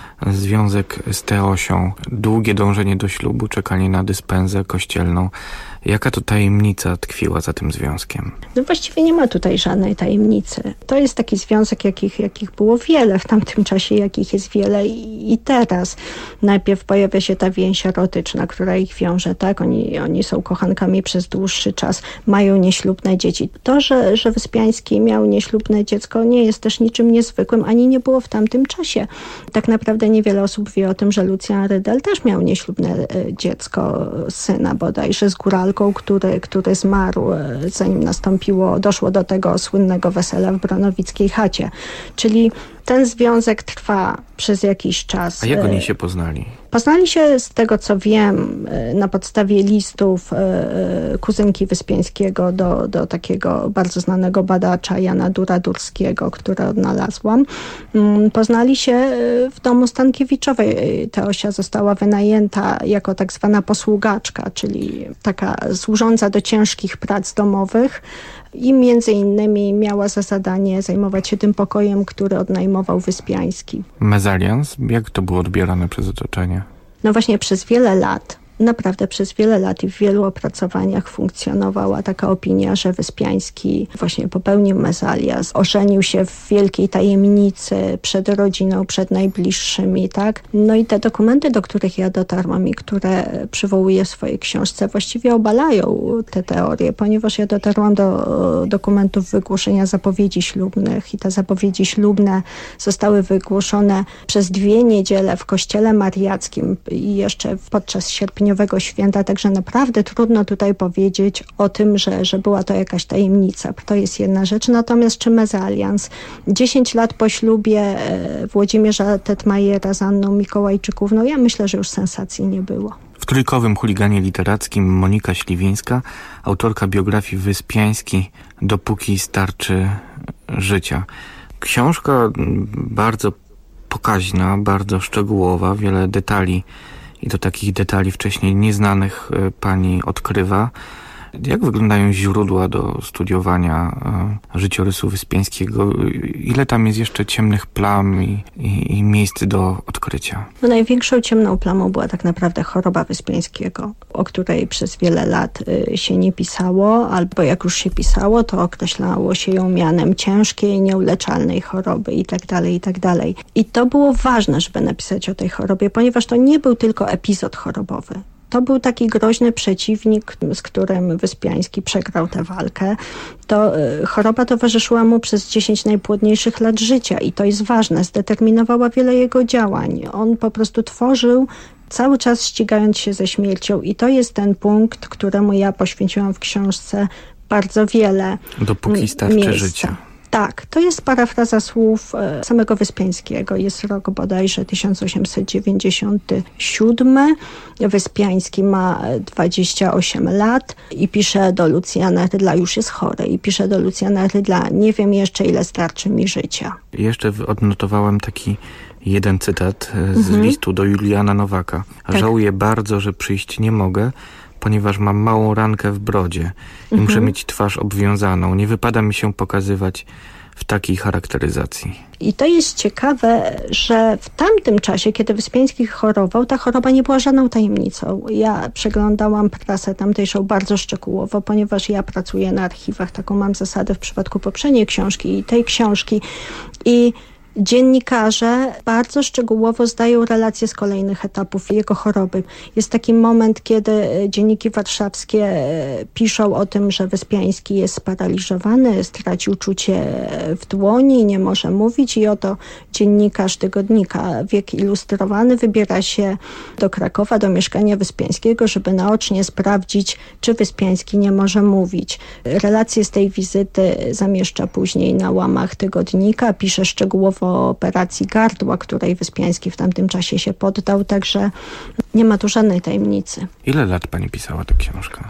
Związek z Teosią, długie dążenie do ślubu, czekanie na dyspensę kościelną. Jaka to tajemnica tkwiła za tym związkiem? No właściwie nie ma tutaj żadnej tajemnicy. To jest taki związek, jakich było wiele w tamtym czasie, jakich jest wiele i teraz. Najpierw pojawia się ta więź erotyczna, która ich wiąże, tak? Oni są kochankami przez dłuższy czas, mają nieślubne dzieci. To, że Wyspiański miał nieślubne dziecko, nie jest też niczym niezwykłym, ani nie było w tamtym czasie. Tak naprawdę niewiele osób wie o tym, że Lucjan Rydel też miał nieślubne dziecko, syna bodajże z góralką, który zmarł, zanim doszło do tego słynnego wesela w Bronowickiej chacie. Czyli ten związek trwa przez jakiś czas. A jak oni się poznali? Poznali się, z tego co wiem, na podstawie listów kuzynki Wyspiańskiego do takiego bardzo znanego badacza Jana Dura-Durskiego, które odnalazłam. Poznali się w domu Stankiewiczowej. Teosia została wynajęta jako tak zwana posługaczka, czyli taka służąca do ciężkich prac domowych i między innymi miała za zadanie zajmować się tym pokojem, który odnajmował Wyspiański. Mezalians? Jak to było odbierane przez otoczenie? No właśnie przez wiele lat, naprawdę przez wiele lat i w wielu opracowaniach funkcjonowała taka opinia, że Wyspiański właśnie popełnił mezalians, ożenił się w wielkiej tajemnicy przed rodziną, przed najbliższymi, tak? No i te dokumenty, do których ja dotarłam i które przywołuję w swojej książce, właściwie obalają te teorie, ponieważ ja dotarłam do dokumentów wygłoszenia zapowiedzi ślubnych i te zapowiedzi ślubne zostały wygłoszone przez 2 niedziele w kościele mariackim i jeszcze podczas sierpniowego święta, także naprawdę trudno tutaj powiedzieć o tym, że była to jakaś tajemnica. To jest jedna rzecz. Natomiast czy mezalians? 10 lat po ślubie Włodzimierza Tetmajera z Anną Mikołajczyków, no ja myślę, że już sensacji nie było. W trójkowym chuliganie literackim Monika Śliwińska, autorka biografii Wyspiański, dopóki starczy życia. Książka bardzo pokaźna, bardzo szczegółowa, wiele detali i to takich detali wcześniej nieznanych pani odkrywa. Jak wyglądają źródła do studiowania życiorysu Wyspiańskiego? Ile tam jest jeszcze ciemnych plam i miejsc do odkrycia? No największą ciemną plamą była tak naprawdę choroba Wyspiańskiego, o której przez wiele lat się nie pisało, albo jak już się pisało, to określało się ją mianem ciężkiej, nieuleczalnej choroby itd., itd. I to było ważne, żeby napisać o tej chorobie, ponieważ to nie był tylko epizod chorobowy. To był taki groźny przeciwnik, z którym Wyspiański przegrał tę walkę. To choroba towarzyszyła mu przez 10 najpłodniejszych lat życia i to jest ważne, zdeterminowała wiele jego działań. On po prostu tworzył cały czas ścigając się ze śmiercią i to jest ten punkt, któremu ja poświęciłam w książce bardzo wiele dopóki starczy miejsca. Życia. Tak, to jest parafraza słów samego Wyspiańskiego. Jest rok bodajże 1897. Wyspiański ma 28 lat i pisze do Lucjana Rydla, już jest chory, i pisze do Lucjana Rydla, nie wiem jeszcze ile starczy mi życia. Jeszcze odnotowałem taki jeden cytat z listu do Juliana Nowaka. Tak. Żałuję bardzo, że przyjść nie mogę. ponieważ mam małą rankę w brodzie i muszę mieć twarz obwiązaną. Nie wypada mi się pokazywać w takiej charakteryzacji. I to jest ciekawe, że w tamtym czasie, kiedy Wyspiański chorował, ta choroba nie była żadną tajemnicą. Ja przeglądałam prasę tamtejszą bardzo szczegółowo, ponieważ ja pracuję na archiwach. Taką mam zasadę w przypadku poprzedniej książki i tej książki. I dziennikarze bardzo szczegółowo zdają relacje z kolejnych etapów jego choroby. Jest taki moment, kiedy dzienniki warszawskie piszą o tym, że Wyspiański jest sparaliżowany, stracił czucie w dłoni, nie może mówić i oto dziennikarz tygodnika Wiek Ilustrowany wybiera się do Krakowa, do mieszkania Wyspiańskiego, żeby naocznie sprawdzić, czy Wyspiański nie może mówić. Relacje z tej wizyty zamieszcza później na łamach tygodnika, pisze szczegółowo o operacji gardła, której Wyspiański w tamtym czasie się poddał, także nie ma tu żadnej tajemnicy. Ile lat pani pisała tę książkę?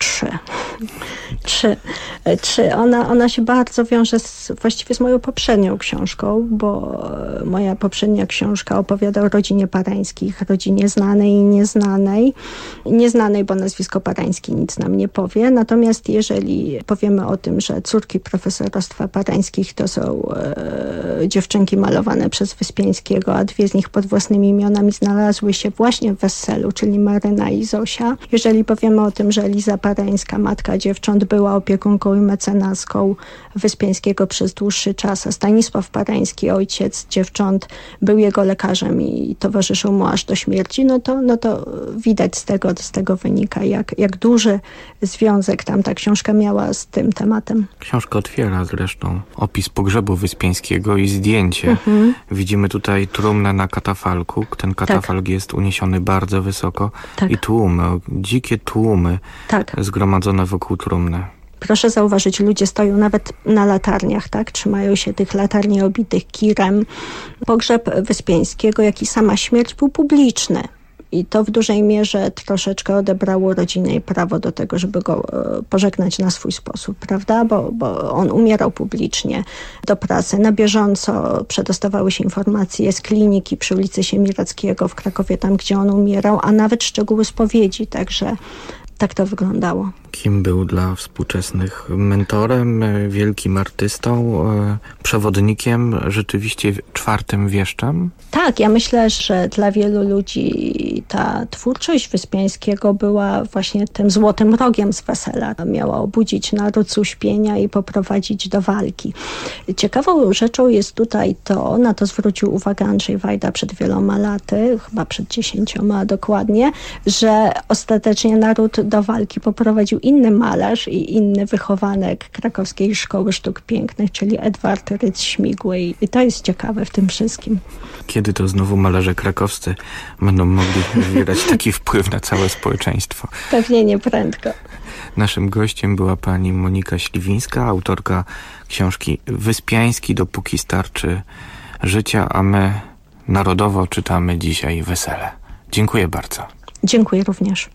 3. Ona się bardzo wiąże właściwie z moją poprzednią książką, bo moja poprzednia książka opowiada o rodzinie Parańskich, rodzinie znanej i nieznanej. Nieznanej, bo nazwisko Parański nic nam nie powie. Natomiast jeżeli powiemy o tym, że córki profesorostwa Parańskich to są dziewczynki malowane przez Wyspiańskiego, a 2 z nich pod własnymi imionami znalazły się właśnie w Weselu, czyli Maryna i Zosia. Jeżeli powiemy o tym, że Eliza Parańska, matka dziewcząt, była opiekunką i mecenaską Wyspiańskiego przez dłuższy czas, a Stanisław Parański, ojciec dziewcząt, był jego lekarzem i towarzyszył mu aż do śmierci, no to widać z tego wynika, jak duży związek tamta książka miała z tym tematem. Książka otwiera zresztą opis pogrzebu Wyspiańskiego i zdjęcie. Widzimy tutaj trumnę na katafalku. Ten katafalk jest uniesiony bardzo wysoko i tłumy, dzikie tłumy zgromadzone wokół trumny. Proszę zauważyć, ludzie stoją nawet na latarniach, tak? Trzymają się tych latarni obitych kirem. Pogrzeb Wyspiańskiego, jak i sama śmierć był publiczny. I to w dużej mierze troszeczkę odebrało rodzinie prawo do tego, żeby go pożegnać na swój sposób, prawda? Bo on umierał publicznie. Do prasy na bieżąco przedostawały się informacje z kliniki przy ulicy Siemirackiego w Krakowie, tam gdzie on umierał, a nawet szczegóły spowiedzi, także tak to wyglądało. Kim był dla współczesnych? Mentorem, wielkim artystą, przewodnikiem, rzeczywiście 4. wieszczem? Tak, ja myślę, że dla wielu ludzi ta twórczość Wyspiańskiego była właśnie tym złotym rogiem z Wesela. Miała obudzić naród z uśpienia i poprowadzić do walki. Ciekawą rzeczą jest tutaj to, na to zwrócił uwagę Andrzej Wajda przed wieloma laty, chyba przed 10 dokładnie, że ostatecznie naród do walki poprowadził inny malarz i inny wychowanek Krakowskiej Szkoły Sztuk Pięknych, czyli Edward Rydz-Śmigły. I to jest ciekawe w tym wszystkim. Kiedy to znowu malarze krakowscy będą mogli wywierać taki wpływ na całe społeczeństwo? Pewnie nie prędko. Naszym gościem była pani Monika Śliwińska, autorka książki Wyspiański dopóki starczy życia, a my narodowo czytamy dzisiaj Wesele. Dziękuję bardzo. Dziękuję również.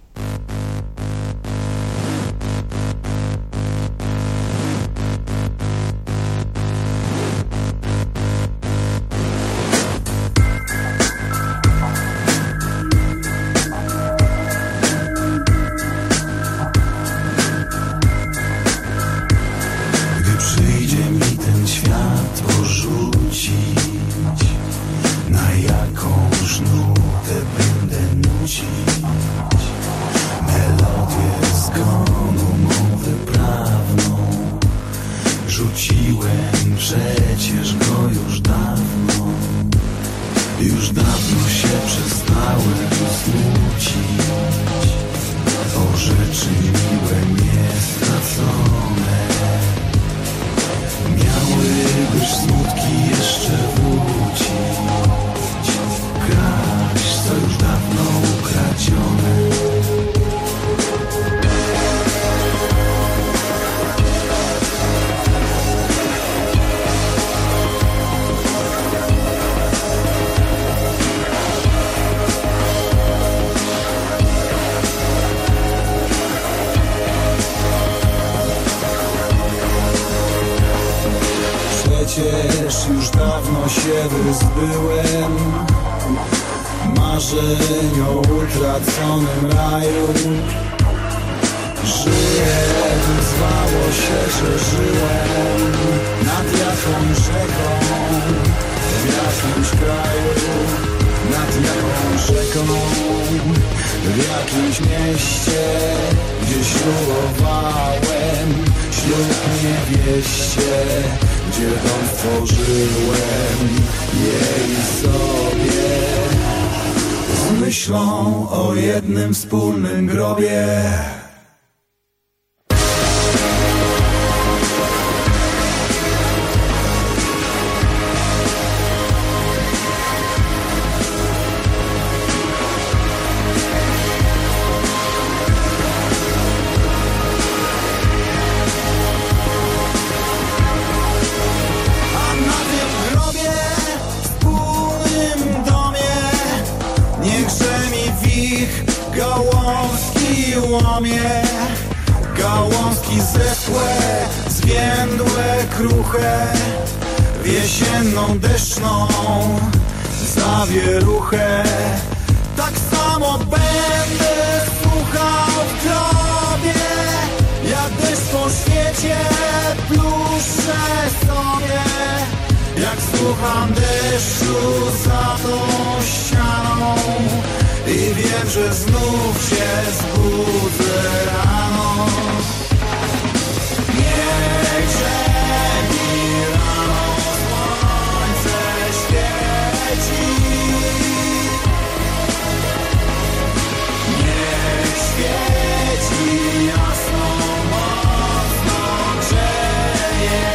Przecież go już dawno się przestałem smucić o rzeczy miłe, niestracone. Miałybyś smutki jeszcze wrócić, kraść co już dawno ukradzione. Przecież już dawno się wyzbyłem marzeń o utraconym raju. Żyję, zwało się, że żyłem nad jakąś rzeką, w jakimś kraju, nad jakąś rzeką, w jakimś mieście, gdzie ślubowałem ślub niewieście, gdzie dom stworzyłem jej sobie, z myślą o jednym wspólnym grobie. Gałązki zepłe, zwiędłe, kruche, w jesienną deszczną zawieruchę. Tak samo będę słuchał w grobie, jak deszcz po świecie pluszę sobie. Jak słucham deszczu za tą ścianą i wiem, że znów się zbudzę rano. Niech mi rano słońce świeci, niech świeci jasno, mocno grzeje.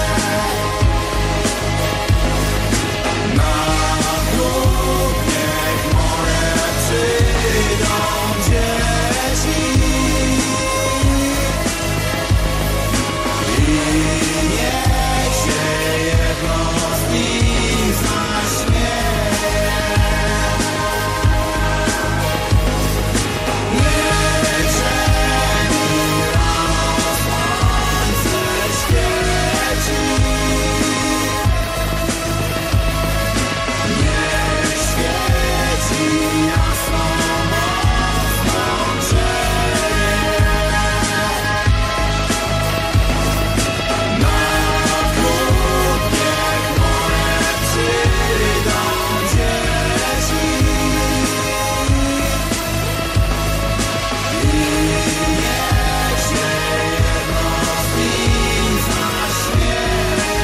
Na grób niech moje przyjdą dzieci i niech się jedno z nich zaśmieje. Niech mi rano słońce świeci, niech świeci jasno, mocno grzeje. Na grób niech moje przyjdą dzieci i niech się jedno z nich zaśmieje.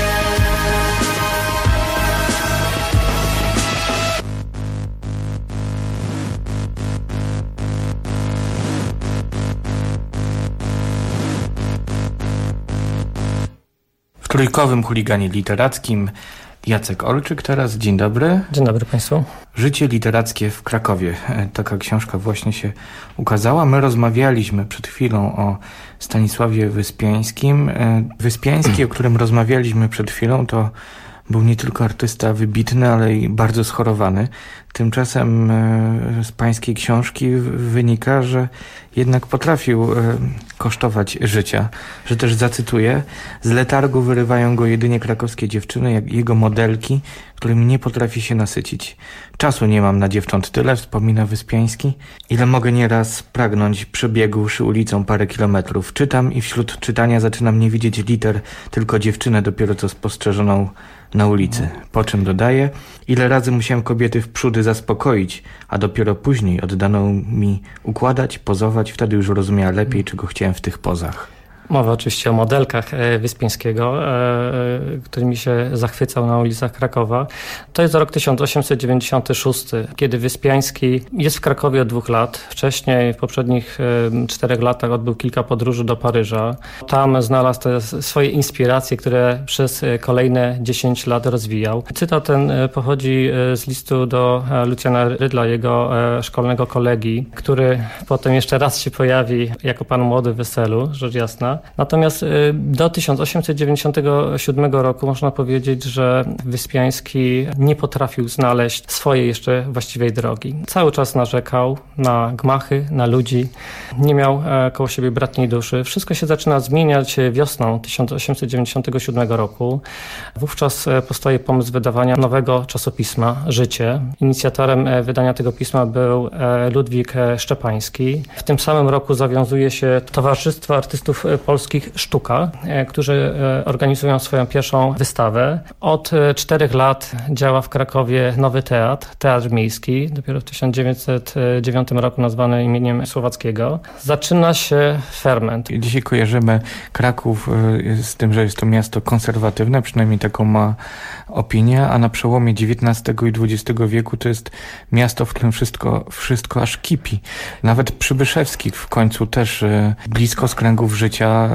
W trójkowym chuliganie literackim Jacek Olczyk teraz. Dzień dobry. Dzień dobry Państwu. Życie literackie w Krakowie. Taka książka właśnie się ukazała. My rozmawialiśmy przed chwilą o Stanisławie Wyspiańskim. Wyspiański, o którym rozmawialiśmy przed chwilą, to był nie tylko artysta wybitny, ale i bardzo schorowany. Tymczasem z pańskiej książki wynika, że jednak potrafił kosztować życia. Że też zacytuję: z letargu wyrywają go jedynie krakowskie dziewczyny, jak jego modelki, którymi nie potrafi się nasycić. Czasu nie mam na dziewcząt tyle, wspomina Wyspiański, ile mogę nieraz pragnąć, przebiegłszy ulicą parę kilometrów. Czytam i wśród czytania zaczynam nie widzieć liter, tylko dziewczynę dopiero co spostrzeżoną na ulicy. Po czym dodaje: ile razy musiałem kobiety w przódy zaspokoić, a dopiero później oddano mi układać, pozować, wtedy już rozumiała lepiej, czego chciałem w tych pozach. Mowa oczywiście o modelkach Wyspiańskiego, którymi się zachwycał na ulicach Krakowa. To jest rok 1896, kiedy Wyspiański jest w Krakowie od 2 lat. Wcześniej, w poprzednich 4 latach odbył kilka podróży do Paryża. Tam znalazł te swoje inspiracje, które przez kolejne 10 lat rozwijał. Cytat ten pochodzi z listu do Lucjana Rydla, jego szkolnego kolegi, który potem jeszcze raz się pojawi jako pan młody w Weselu, rzecz jasna. życia. Natomiast do 1897 roku można powiedzieć, że Wyspiański nie potrafił znaleźć swojej jeszcze właściwej drogi. Cały czas narzekał na gmachy, na ludzi. Nie miał koło siebie bratniej duszy. Wszystko się zaczyna zmieniać wiosną 1897 roku. Wówczas powstaje pomysł wydawania nowego czasopisma Życie. Inicjatorem wydania tego pisma był Ludwik Szczepański. W tym samym roku zawiązuje się Towarzystwo Artystów Polskich Sztuka, którzy organizują swoją pierwszą wystawę. Od 4 lat działa w Krakowie Nowy Teatr Miejski, dopiero w 1909 roku nazwany imieniem Słowackiego. Zaczyna się ferment. Dzisiaj kojarzymy Kraków z tym, że jest to miasto konserwatywne, przynajmniej taką ma opinię, a na przełomie XIX i XX wieku to jest miasto, w którym wszystko aż kipi. Nawet Przybyszewski w końcu też blisko z kręgów życia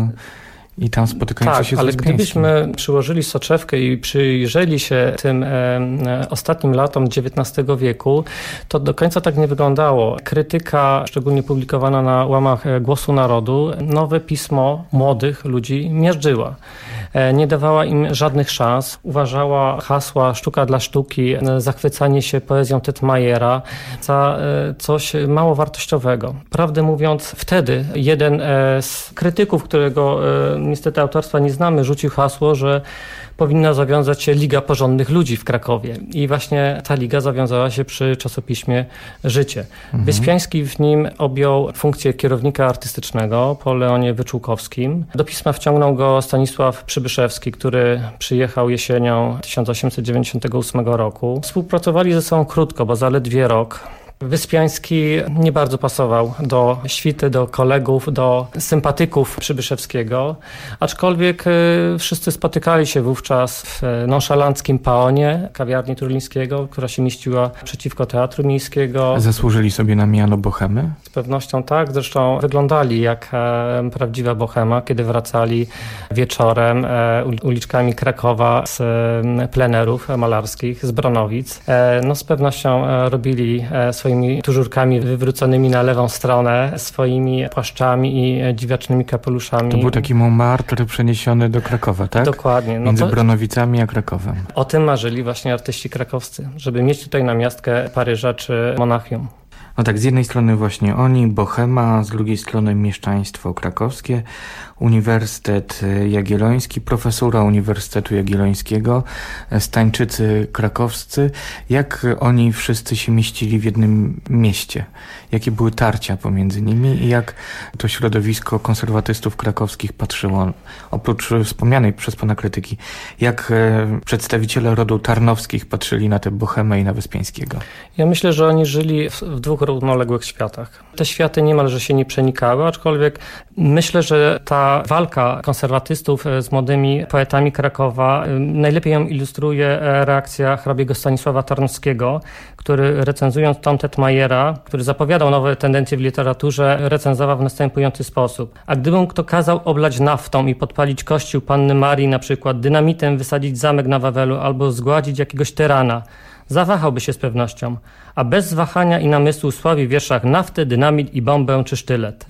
i tam spotykający się z ale Wyspiańskim. gdybyśmy przyłożyli soczewkę i przyjrzeli się tym ostatnim latom XIX wieku, to do końca tak nie wyglądało. Krytyka, szczególnie publikowana na łamach Głosu Narodu, nowe pismo młodych ludzi miażdżyła. Nie dawała im żadnych szans. Uważała hasła sztuka dla sztuki, zachwycanie się poezją Tetmajera za coś mało wartościowego. Prawdę mówiąc, wtedy jeden z krytyków, którego niestety autorstwa nie znamy, rzucił hasło, że powinna zawiązać się Liga Porządnych Ludzi w Krakowie. I właśnie ta liga zawiązała się przy czasopiśmie Życie. Wyspiański w nim objął funkcję kierownika artystycznego po Leonie Wyczółkowskim. Do pisma wciągnął go Stanisław Przybyszewski, który przyjechał jesienią 1898 roku. Współpracowali ze sobą krótko, bo zaledwie rok. Wyspiański nie bardzo pasował do świty, do kolegów, do sympatyków Przybyszewskiego, aczkolwiek wszyscy spotykali się wówczas w nonszalanckim Paonie, kawiarni Turlińskiego, która się mieściła przeciwko Teatru Miejskiego. Zasłużyli sobie na miano bohemy? Z pewnością tak, zresztą wyglądali jak prawdziwa bohema, kiedy wracali wieczorem uliczkami Krakowa z plenerów malarskich, z Bronowic. No z pewnością robili swoimi tużurkami wywróconymi na lewą stronę, swoimi płaszczami i dziwacznymi kapeluszami. To był taki Montmartre przeniesiony do Krakowa, tak? Dokładnie. Między Bronowicami a Krakowem. O tym marzyli właśnie artyści krakowscy, żeby mieć tutaj namiastkę Paryża czy Monachium. No tak, z jednej strony właśnie oni, bohema, z drugiej strony mieszczaństwo krakowskie, Uniwersytet Jagielloński, profesura Uniwersytetu Jagiellońskiego, Stańczycy krakowscy. Jak oni wszyscy się mieścili w jednym mieście? Jakie były tarcia pomiędzy nimi i jak to środowisko konserwatystów krakowskich patrzyło, oprócz wspomnianej przez pana krytyki, jak przedstawiciele rodu Tarnowskich patrzyli na tę bohemę i na Wyspiańskiego? Ja myślę, że oni żyli w dwóch równoległych światach. Te światy niemalże się nie przenikały, aczkolwiek myślę, że ta walka konserwatystów z młodymi poetami Krakowa najlepiej ją ilustruje reakcja hrabiego Stanisława Tarnowskiego, który recenzując tom Tetmajera, który zapowiadał nowe tendencje w literaturze, recenzował w następujący sposób. A gdybym kto kazał oblać naftą i podpalić kościół Panny Marii, na przykład dynamitem wysadzić zamek na Wawelu albo zgładzić jakiegoś tyrana, zawahałby się z pewnością, a bez wahania i namysłu sławi w wierszach naftę, dynamit i bombę czy sztylet.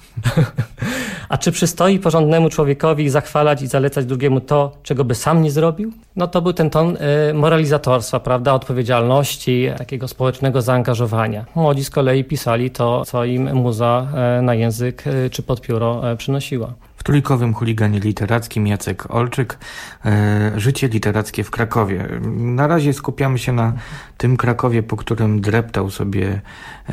A czy przystoi porządnemu człowiekowi zachwalać i zalecać drugiemu to, czego by sam nie zrobił? No to był ten ton moralizatorstwa, prawda, odpowiedzialności, takiego społecznego zaangażowania. Młodzi z kolei pisali to, co im muza na język czy pod pióro przynosiła. W trójkowym chuliganie literackim Jacek Olczyk, życie literackie w Krakowie. Na razie skupiamy się na tym Krakowie, po którym dreptał sobie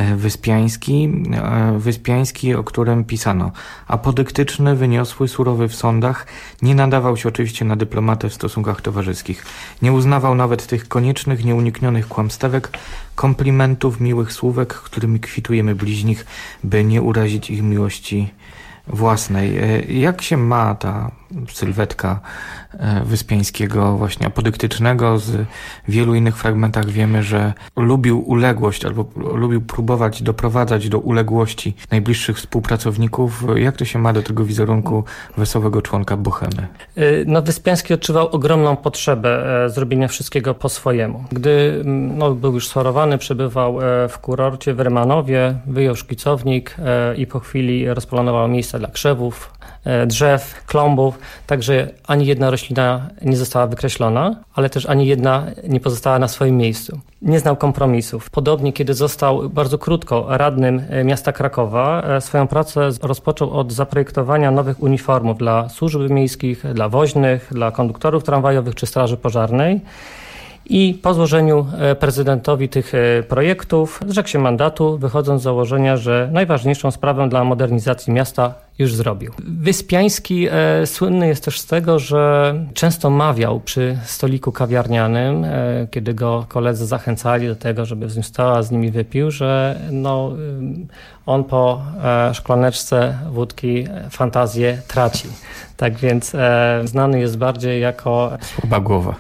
Wyspiański, o którym pisano. Apodyktyczny, wyniosły, surowy w sądach, nie nadawał się oczywiście na dyplomatę w stosunkach towarzyskich. Nie uznawał nawet tych koniecznych, nieuniknionych kłamstewek, komplimentów, miłych słówek, którymi kwitujemy bliźnich, by nie urazić ich miłości własnej. Jak się ma ta sylwetka Wyspiańskiego, właśnie apodyktycznego? Z wielu innych fragmentach wiemy, że lubił uległość albo lubił próbować doprowadzać do uległości najbliższych współpracowników. Jak to się ma do tego wizerunku wesołego członka bohemy? No, Wyspiański odczuwał ogromną potrzebę zrobienia wszystkiego po swojemu. Gdy był już schorowany, przebywał w kurorcie w Rymanowie, wyjął szkicownik i po chwili rozplanował miejsce dla krzewów, drzew, klombów, także ani jedna roślina nie została wykreślona, ale też ani jedna nie pozostała na swoim miejscu. Nie znał kompromisów. Podobnie, kiedy został bardzo krótko radnym miasta Krakowa, swoją pracę rozpoczął od zaprojektowania nowych uniformów dla służb miejskich, dla woźnych, dla konduktorów tramwajowych czy straży pożarnej. I po złożeniu prezydentowi tych projektów zrzekł się mandatu, wychodząc z założenia, że najważniejszą sprawę dla modernizacji miasta już zrobił. Wyspiański słynny jest też z tego, że często mawiał przy stoliku kawiarnianym, kiedy go koledzy zachęcali do tego, żeby z nim stał, a z nimi wypił, że on po szklaneczce wódki fantazję traci. Tak więc znany jest bardziej jako... Słaba głowa.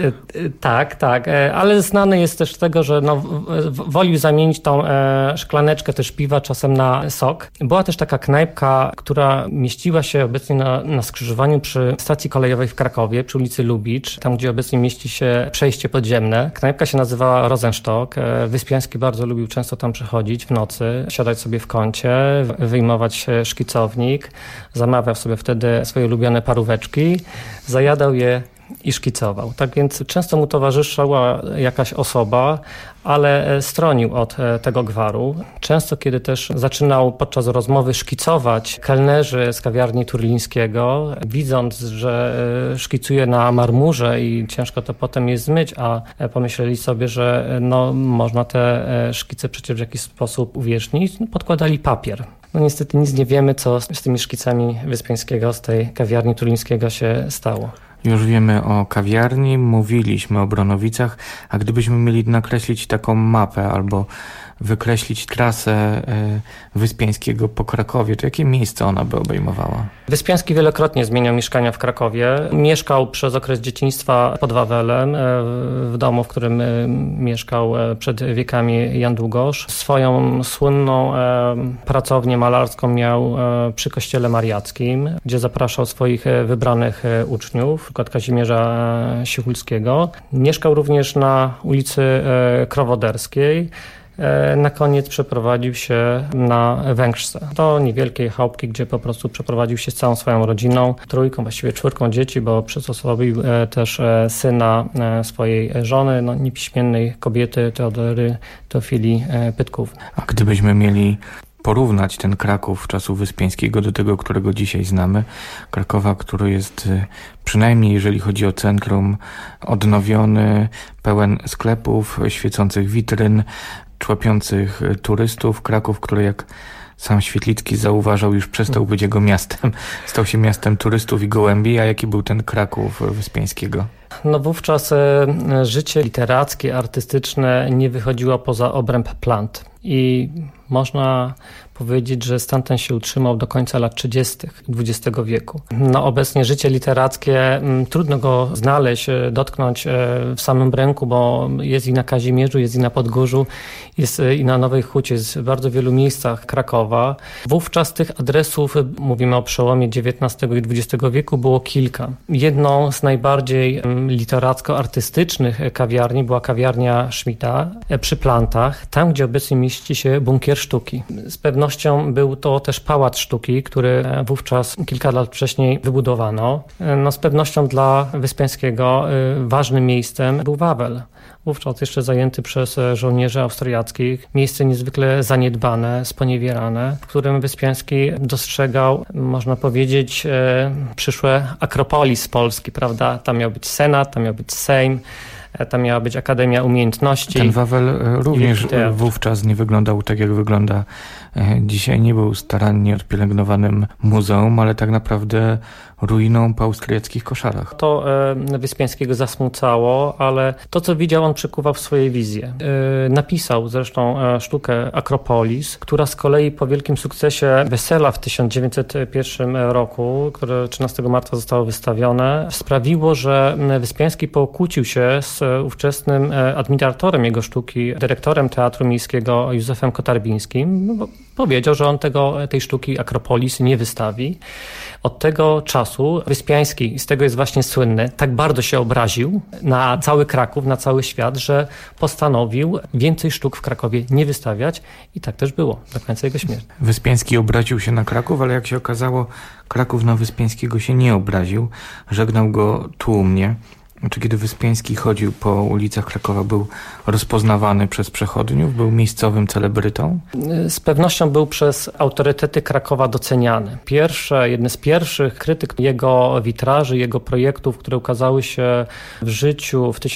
Tak, ale znany jest też z tego, że wolił zamienić tą szklaneczkę też piwa czasem na sok. Była też taka knajpka, która mieściła się obecnie na skrzyżowaniu przy stacji kolejowej w Krakowie, przy ulicy Lubicz, tam gdzie obecnie mieści się przejście podziemne. Knajpka się nazywała Rosenstock. Wyspiański bardzo lubił często tam przychodzić w nocy, siadać sobie w kącie, wyjmować szkicownik, zamawiał sobie wtedy swoje ulubione paróweczki, zajadał je i szkicował. Tak więc często mu towarzyszyła jakaś osoba, ale stronił od tego gwaru. Często, kiedy też zaczynał podczas rozmowy szkicować, kelnerzy z kawiarni Turlińskiego, widząc, że szkicuje na marmurze i ciężko to potem jest zmyć, a pomyśleli sobie, że można te szkice przecież w jakiś sposób uwiecznić, podkładali papier. Niestety nic nie wiemy, co z tymi szkicami Wyspiańskiego z tej kawiarni Turlińskiego się stało. Już wiemy o kawiarni, mówiliśmy o Bronowicach, a gdybyśmy mieli nakreślić taką mapę albo wykreślić trasę Wyspiańskiego po Krakowie, to jakie miejsce ona by obejmowała? Wyspiański wielokrotnie zmieniał mieszkania w Krakowie. Mieszkał przez okres dzieciństwa pod Wawelem, w domu, w którym mieszkał przed wiekami Jan Długosz. Swoją słynną pracownię malarską miał przy kościele mariackim, gdzie zapraszał swoich wybranych uczniów, np. Kazimierza Sichulskiego. Mieszkał również na ulicy Krowoderskiej. Na koniec przeprowadził się na Węgrzce, do niewielkiej chałupki, gdzie po prostu przeprowadził się z całą swoją rodziną, trójką, właściwie czwórką dzieci, bo przysposobił też syna swojej żony, niepiśmiennej kobiety Teodory Teofilii Pytkówny. A gdybyśmy mieli porównać ten Kraków czasów Wyspiańskiego do tego, którego dzisiaj znamy, Krakowa, który jest przynajmniej jeżeli chodzi o centrum, odnowiony, pełen sklepów, świecących witryn, człapiących turystów. Kraków, który jak sam Świetlicki zauważał, już przestał być jego miastem. Stał się miastem turystów i gołębi. A jaki był ten Kraków Wyspiańskiego? Wówczas życie literackie, artystyczne nie wychodziło poza obręb plant. I można powiedzieć, że stan ten się utrzymał do końca lat 30. XX wieku. Obecnie życie literackie trudno go znaleźć, dotknąć w samym ręku, bo jest i na Kazimierzu, jest i na Podgórzu, jest i na Nowej Hucie, jest w bardzo wielu miejscach Krakowa. Wówczas tych adresów, mówimy o przełomie XIX i XX wieku, było kilka. Jedną z najbardziej literacko-artystycznych kawiarni była kawiarnia Schmidta przy Plantach, tam gdzie obecnie mieści się Bunkier Sztuki. Z pewnością był to też Pałac Sztuki, który wówczas kilka lat wcześniej wybudowano. Z pewnością dla Wyspiańskiego ważnym miejscem był Wawel. Wówczas jeszcze zajęty przez żołnierzy austriackich. Miejsce niezwykle zaniedbane, sponiewierane, w którym Wyspiański dostrzegał, można powiedzieć, przyszłe Akropolis Polski, prawda? Tam miał być Senat, tam miał być Sejm, tam miała być Akademia Umiejętności. Ten Wawel również wówczas nie wyglądał tak, jak wygląda dzisiaj. Nie był starannie odpielęgnowanym muzeum, ale tak naprawdę ruiną po austriackich koszarach. To Wyspiańskiego zasmucało, ale to, co widział, on przekuwał w swoje wizje. Napisał zresztą sztukę Akropolis, która z kolei po wielkim sukcesie Wesela w 1901 roku, które 13 marca zostało wystawione, sprawiło, że Wyspiański pokłócił się z z ówczesnym admiratorem jego sztuki, dyrektorem Teatru Miejskiego Józefem Kotarbińskim, powiedział, że on tej sztuki Akropolis nie wystawi. Od tego czasu Wyspiański, z tego jest właśnie słynny, tak bardzo się obraził na cały Kraków, na cały świat, że postanowił więcej sztuk w Krakowie nie wystawiać i tak też było do końca jego śmierci. Wyspiański obraził się na Kraków, ale jak się okazało, Kraków na Wyspiańskiego się nie obraził. Żegnał go tłumnie. Czy kiedy Wyspiański chodził po ulicach Krakowa, był rozpoznawany przez przechodniów? Był miejscowym celebrytą? Z pewnością był przez autorytety Krakowa doceniany. Jedny z pierwszych krytyk jego witraży, jego projektów, które ukazały się w życiu w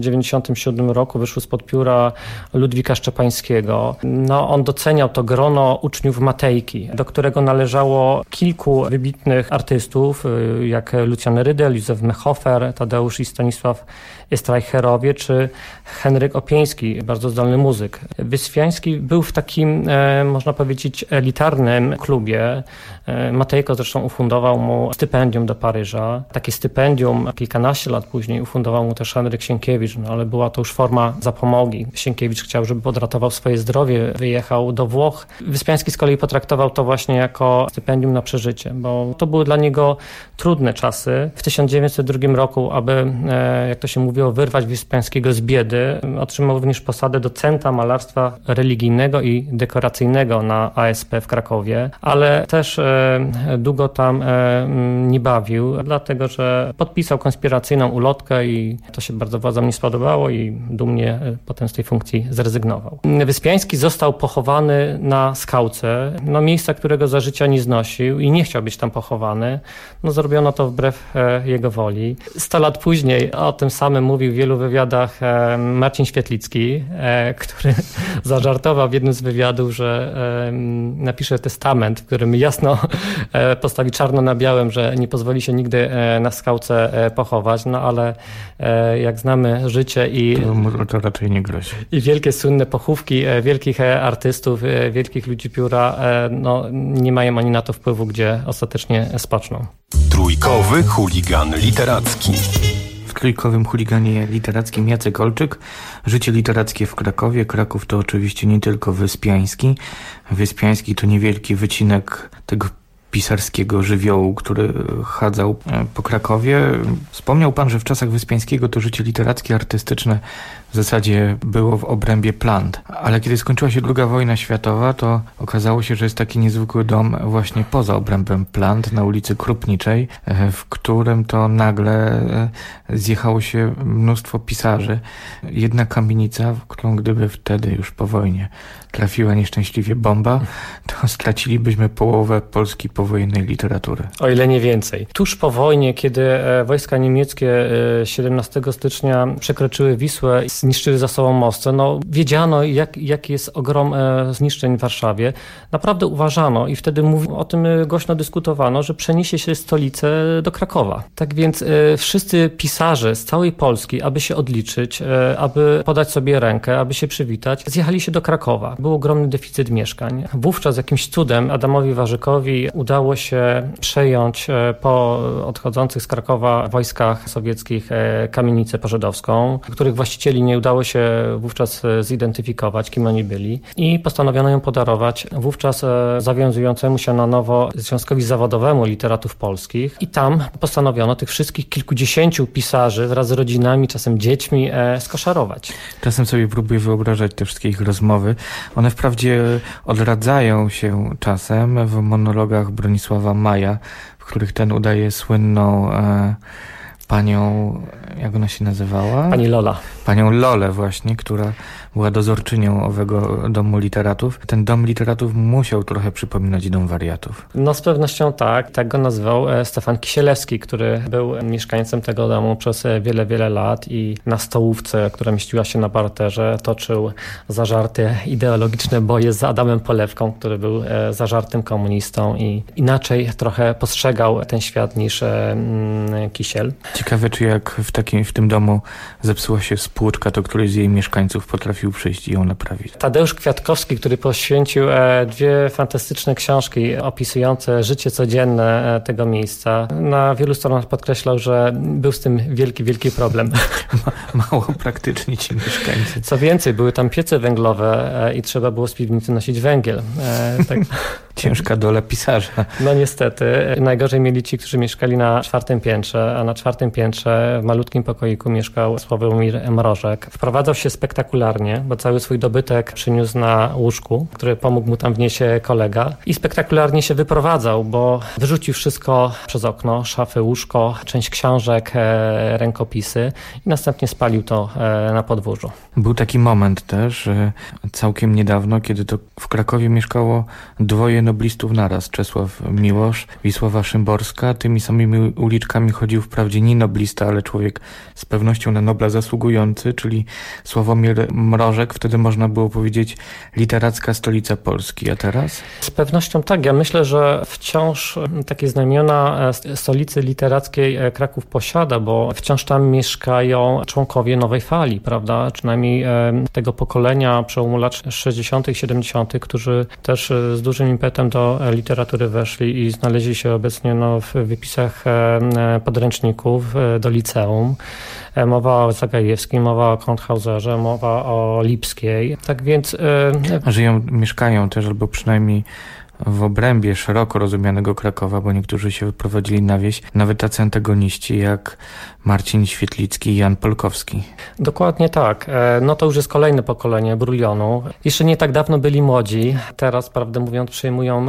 1897 roku, wyszły spod pióra Ludwika Szczepańskiego. On doceniał to grono uczniów Matejki, do którego należało kilku wybitnych artystów, jak Lucjan Rydel, Józef Mehofer, Tadeusz i Stanisław Streicherowie czy Henryk Opieński, bardzo zdolny muzyk. Wyspiański był w takim, można powiedzieć, elitarnym klubie. Matejko zresztą ufundował mu stypendium do Paryża. Takie stypendium kilkanaście lat później ufundował mu też Henryk Sienkiewicz, ale była to już forma zapomogi. Sienkiewicz chciał, żeby podratował swoje zdrowie, wyjechał do Włoch. Wyspiański z kolei potraktował to właśnie jako stypendium na przeżycie, bo to były dla niego trudne czasy. W 1902 roku, aby, jak to się mówiło, wyrwać Wyspiańskiego z biedy, otrzymał również posadę docenta malarstwa religijnego i dekoracyjnego na ASP w Krakowie, ale też długo tam nie bawił, dlatego że podpisał konspiracyjną ulotkę i to się bardzo władzom nie spodobało i dumnie potem z tej funkcji zrezygnował. Wyspiański został pochowany na Skałce, miejsca, którego za życia nie znosił i nie chciał być tam pochowany. Zrobiono to wbrew jego woli. 100 lat później o tym samym mówił w wielu wywiadach Marcin Świetlicki, który zażartował w jednym z wywiadów, że napisze testament, w którym jasno postawi czarno na białym, że nie pozwoli się nigdy na Skałce pochować, ale jak znamy życie to raczej nie grozi. I wielkie słynne pochówki wielkich artystów, wielkich ludzi pióra, nie mają ani na to wpływu, gdzie ostatecznie spoczną. Trójkowy chuligan literacki. W trójkowym chuliganie literackim Jacek Olczyk. Życie literackie w Krakowie. Kraków to oczywiście nie tylko Wyspiański. Wyspiański to niewielki wycinek tego pisarskiego żywiołu, który chadzał po Krakowie. Wspomniał pan, że w czasach Wyspiańskiego to życie literackie, artystyczne w zasadzie było w obrębie Plant. Ale kiedy skończyła się II wojna światowa, to okazało się, że jest taki niezwykły dom właśnie poza obrębem Plant, na ulicy Krupniczej, w którym to nagle zjechało się mnóstwo pisarzy. Jedna kamienica, w którą gdyby wtedy już po wojnie trafiła nieszczęśliwie bomba, to stracilibyśmy połowę polskiej powojennej literatury. O ile nie więcej. Tuż po wojnie, kiedy wojska niemieckie 17 stycznia przekroczyły Wisłę i zniszczyły za sobą Mostę, wiedziano, jaki jest ogrom zniszczeń w Warszawie. Naprawdę uważano i wtedy o tym głośno dyskutowano, że przeniesie się stolicę do Krakowa. Tak więc wszyscy pisarze z całej Polski, aby się odliczyć, aby podać sobie rękę, aby się przywitać, zjechali się do Krakowa. Był ogromny deficyt mieszkań. Wówczas jakimś cudem Adamowi Warzykowi udało się przejąć po odchodzących z Krakowa wojskach sowieckich kamienicę pożydowską, których właścicieli nie udało się wówczas zidentyfikować, kim oni byli, i postanowiono ją podarować wówczas zawiązującemu się na nowo Związkowi Zawodowemu Literatów Polskich i tam postanowiono tych wszystkich kilkudziesięciu pisarzy wraz z rodzinami, czasem dziećmi skoszarować. Czasem sobie próbuję wyobrażać te wszystkie ich rozmowy. One wprawdzie odradzają się czasem w monologach Bronisława Maja, w których ten udaje słynną panią, jak ona się nazywała? Pani Lola. Panią Lolę właśnie, która była dozorczynią owego domu literatów. Ten dom literatów musiał trochę przypominać dom wariatów. Z pewnością tak. Tak go nazwał Stefan Kisielewski, który był mieszkańcem tego domu przez wiele, wiele lat i na stołówce, która mieściła się na parterze, toczył zażarte ideologiczne boje z Adamem Polewką, który był zażartym komunistą i inaczej trochę postrzegał ten świat niż Kisiel. Ciekawe, czy jak w tym domu zepsuła się spłuczka, to któryś z jej mieszkańców potrafił przyjść i ją naprawić. Tadeusz Kwiatkowski, który poświęcił 2 fantastyczne książki opisujące życie codzienne tego miejsca, na wielu stronach podkreślał, że był z tym wielki problem. Mało praktyczni ci mieszkańcy. Co więcej, były tam piece węglowe i trzeba było z piwnicy nosić węgiel. Tak. Ciężka dola pisarza. No niestety. Najgorzej mieli ci, którzy mieszkali na 4. piętrze, a na 4. piętrze w malutkim pokoiku mieszkał Sławomir Mrożek. Wprowadzał się spektakularnie, bo cały swój dobytek przyniósł na łóżku, który pomógł mu tam wnieść kolega i spektakularnie się wyprowadzał, bo wyrzucił wszystko przez okno, szafy, łóżko, część książek, rękopisy i następnie spalił to na podwórzu. Był taki moment też całkiem niedawno, kiedy to w Krakowie mieszkało 2 noblistów naraz. Czesław Miłosz, Wisława Szymborska. Tymi samymi uliczkami chodził wprawdzie nie noblista, ale człowiek z pewnością na Nobla zasługujący, czyli Sławomir Mrożek. Wtedy można było powiedzieć literacka stolica Polski. A teraz? Z pewnością tak. Ja myślę, że wciąż takie znamiona stolicy literackiej Kraków posiada, bo wciąż tam mieszkają członkowie nowej fali, prawda? Przynajmniej tego pokolenia przełomu lat 60., 70., którzy też z dużym impetem do literatury weszli i znaleźli się obecnie w wypisach podręczników do liceum. Mowa o Zagajewskim, mowa o Konthauserze, mowa o Lipskiej. Tak więc... Mieszkają też, albo przynajmniej w obrębie szeroko rozumianego Krakowa, bo niektórzy się wyprowadzili na wieś, nawet tacy antagoniści jak Marcin Świetlicki i Jan Polkowski. Dokładnie tak. No to już jest kolejne pokolenie Brulionu. Jeszcze nie tak dawno byli młodzi. Teraz, prawdę mówiąc, przejmują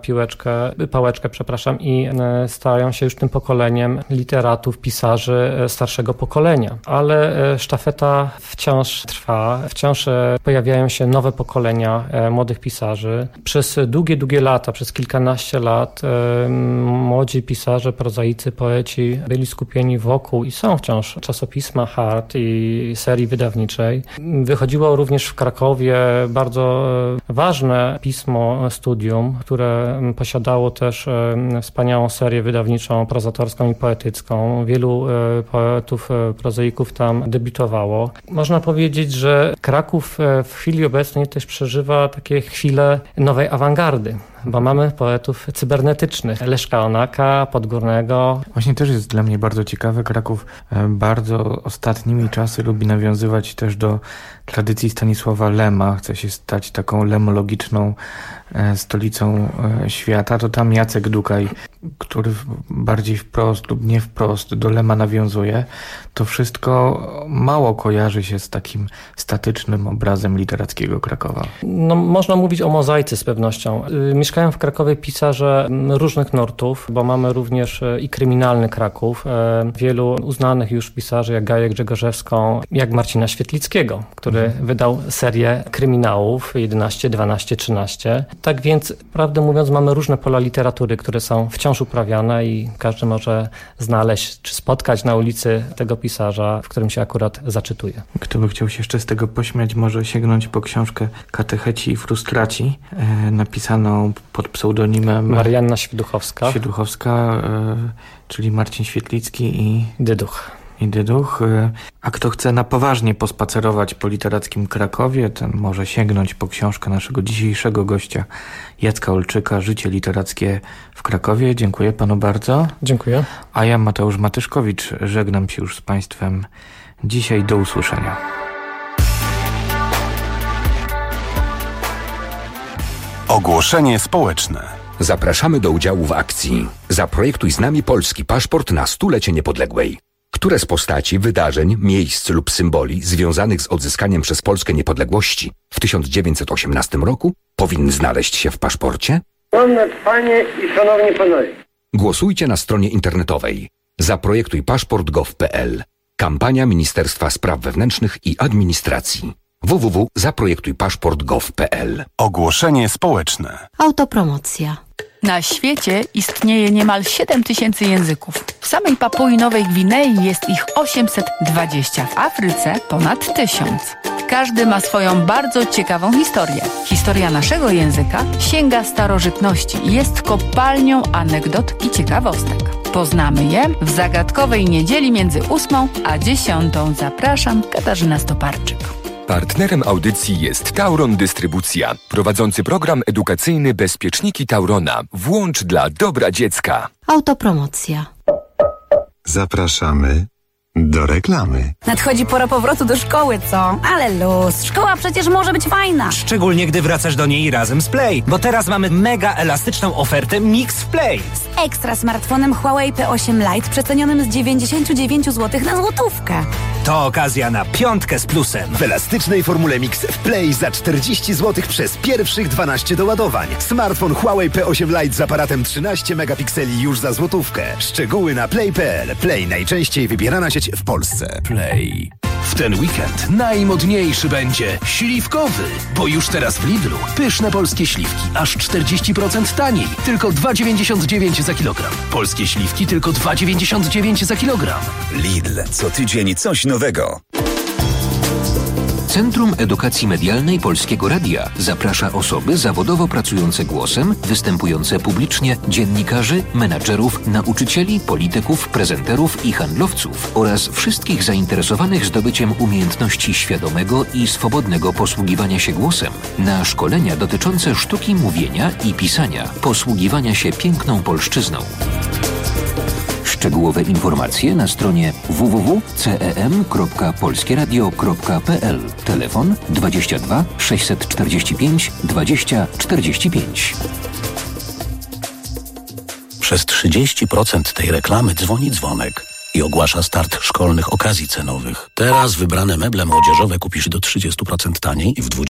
pałeczkę i stają się już tym pokoleniem literatów, pisarzy starszego pokolenia. Ale sztafeta wciąż trwa. Wciąż pojawiają się nowe pokolenia młodych pisarzy. Przez długie lata, przez kilkanaście lat młodzi pisarze, prozaicy, poeci byli skupieni wokół i są wciąż czasopisma Hart i serii wydawniczej. Wychodziło również w Krakowie bardzo ważne pismo Studium, które posiadało też wspaniałą serię wydawniczą, prozatorską i poetycką. Wielu poetów, prozaików tam debiutowało. Można powiedzieć, że Kraków w chwili obecnej też przeżywa takie chwile nowej awangardy, bo mamy poetów cybernetycznych. Leszka Onaka, Podgórnego. Właśnie też jest dla mnie bardzo ciekawe. Kraków bardzo ostatnimi czasy lubi nawiązywać też do tradycji Stanisława Lema. Chce się stać taką lemologiczną stolicą świata. To tam Jacek Dukaj, który bardziej wprost lub nie wprost do Lema nawiązuje. To wszystko mało kojarzy się z takim statycznym obrazem literackiego Krakowa. No, można mówić o mozaice z pewnością. Mieszkają w Krakowie pisarze różnych nurtów, bo mamy również i kryminalny Kraków. Wielu uznanych już pisarzy, jak Gaję Grzegorzewską, jak Marcina Świetlickiego, który wydał serię kryminałów 11, 12, 13. Tak więc, prawdę mówiąc, mamy różne pola literatury, które są wciąż uprawiane i każdy może znaleźć czy spotkać na ulicy tego pisarza, w którym się akurat zaczytuje. Kto by chciał się jeszcze z tego pośmiać, może sięgnąć po książkę Katecheci i frustraci, napisaną pod pseudonimem Marianna Świduchowska. Czyli Marcin Świetlicki i Dyduch. A kto chce na poważnie pospacerować po literackim Krakowie, ten może sięgnąć po książkę naszego dzisiejszego gościa Jacka Olczyka, Życie literackie w Krakowie. Dziękuję panu bardzo. Dziękuję. A ja, Mateusz Matyszkowicz, żegnam się już z państwem. Dzisiaj do usłyszenia. Ogłoszenie społeczne. Zapraszamy do udziału w akcji Zaprojektuj z nami polski paszport na 100-lecie niepodległej. Które z postaci, wydarzeń, miejsc lub symboli związanych z odzyskaniem przez Polskę niepodległości w 1918 roku powinny znaleźć się w paszporcie? Szanowne panie i szanowni panowie. Głosujcie na stronie internetowej zaprojektujpaszport.gov.pl. Kampania Ministerstwa Spraw Wewnętrznych i Administracji. www.zaprojektujpaszport.gov.pl. Ogłoszenie społeczne. Autopromocja. Na świecie istnieje niemal 7000 języków. W samej Papui Nowej Gwinei jest ich 820, w Afryce ponad 1000. Każdy ma swoją bardzo ciekawą historię. Historia naszego języka sięga starożytności i jest kopalnią anegdot i ciekawostek. Poznamy je w zagadkowej niedzieli między 8 a 10. Zapraszam, Katarzyna Stoparczyk. Partnerem audycji jest Tauron Dystrybucja, prowadzący program edukacyjny Bezpieczniki Taurona. Włącz dla dobra dziecka. Autopromocja. Zapraszamy do reklamy. Nadchodzi pora powrotu do szkoły, co? Ale luz, szkoła przecież może być fajna. Szczególnie gdy wracasz do niej razem z Play, bo teraz mamy mega elastyczną ofertę Mix w Play. Z ekstra smartfonem Huawei P8 Lite przecenionym z 99 zł na złotówkę. To okazja na 5 z plusem. W elastycznej formule Mix w Play za 40 zł przez pierwszych 12 doładowań. Smartfon Huawei P8 Lite z aparatem 13 megapikseli już za złotówkę. Szczegóły na play.pl. Play, najczęściej wybierana sieć w Polsce. Play. W ten weekend najmodniejszy będzie śliwkowy, bo już teraz w Lidlu pyszne polskie śliwki aż 40% taniej, tylko 2,99 za kilogram. Polskie śliwki tylko 2,99 za kilogram. Lidl, co tydzień coś nowego. Centrum Edukacji Medialnej Polskiego Radia zaprasza osoby zawodowo pracujące głosem, występujące publicznie, dziennikarzy, menadżerów, nauczycieli, polityków, prezenterów i handlowców oraz wszystkich zainteresowanych zdobyciem umiejętności świadomego i swobodnego posługiwania się głosem na szkolenia dotyczące sztuki mówienia i pisania, posługiwania się piękną polszczyzną. Szczegółowe informacje na stronie www.cem.polskieradio.pl. Telefon 22 645 20 45. Przez 30% tej reklamy dzwoni dzwonek i ogłasza start szkolnych okazji cenowych. Teraz wybrane meble młodzieżowe kupisz do 30% taniej i w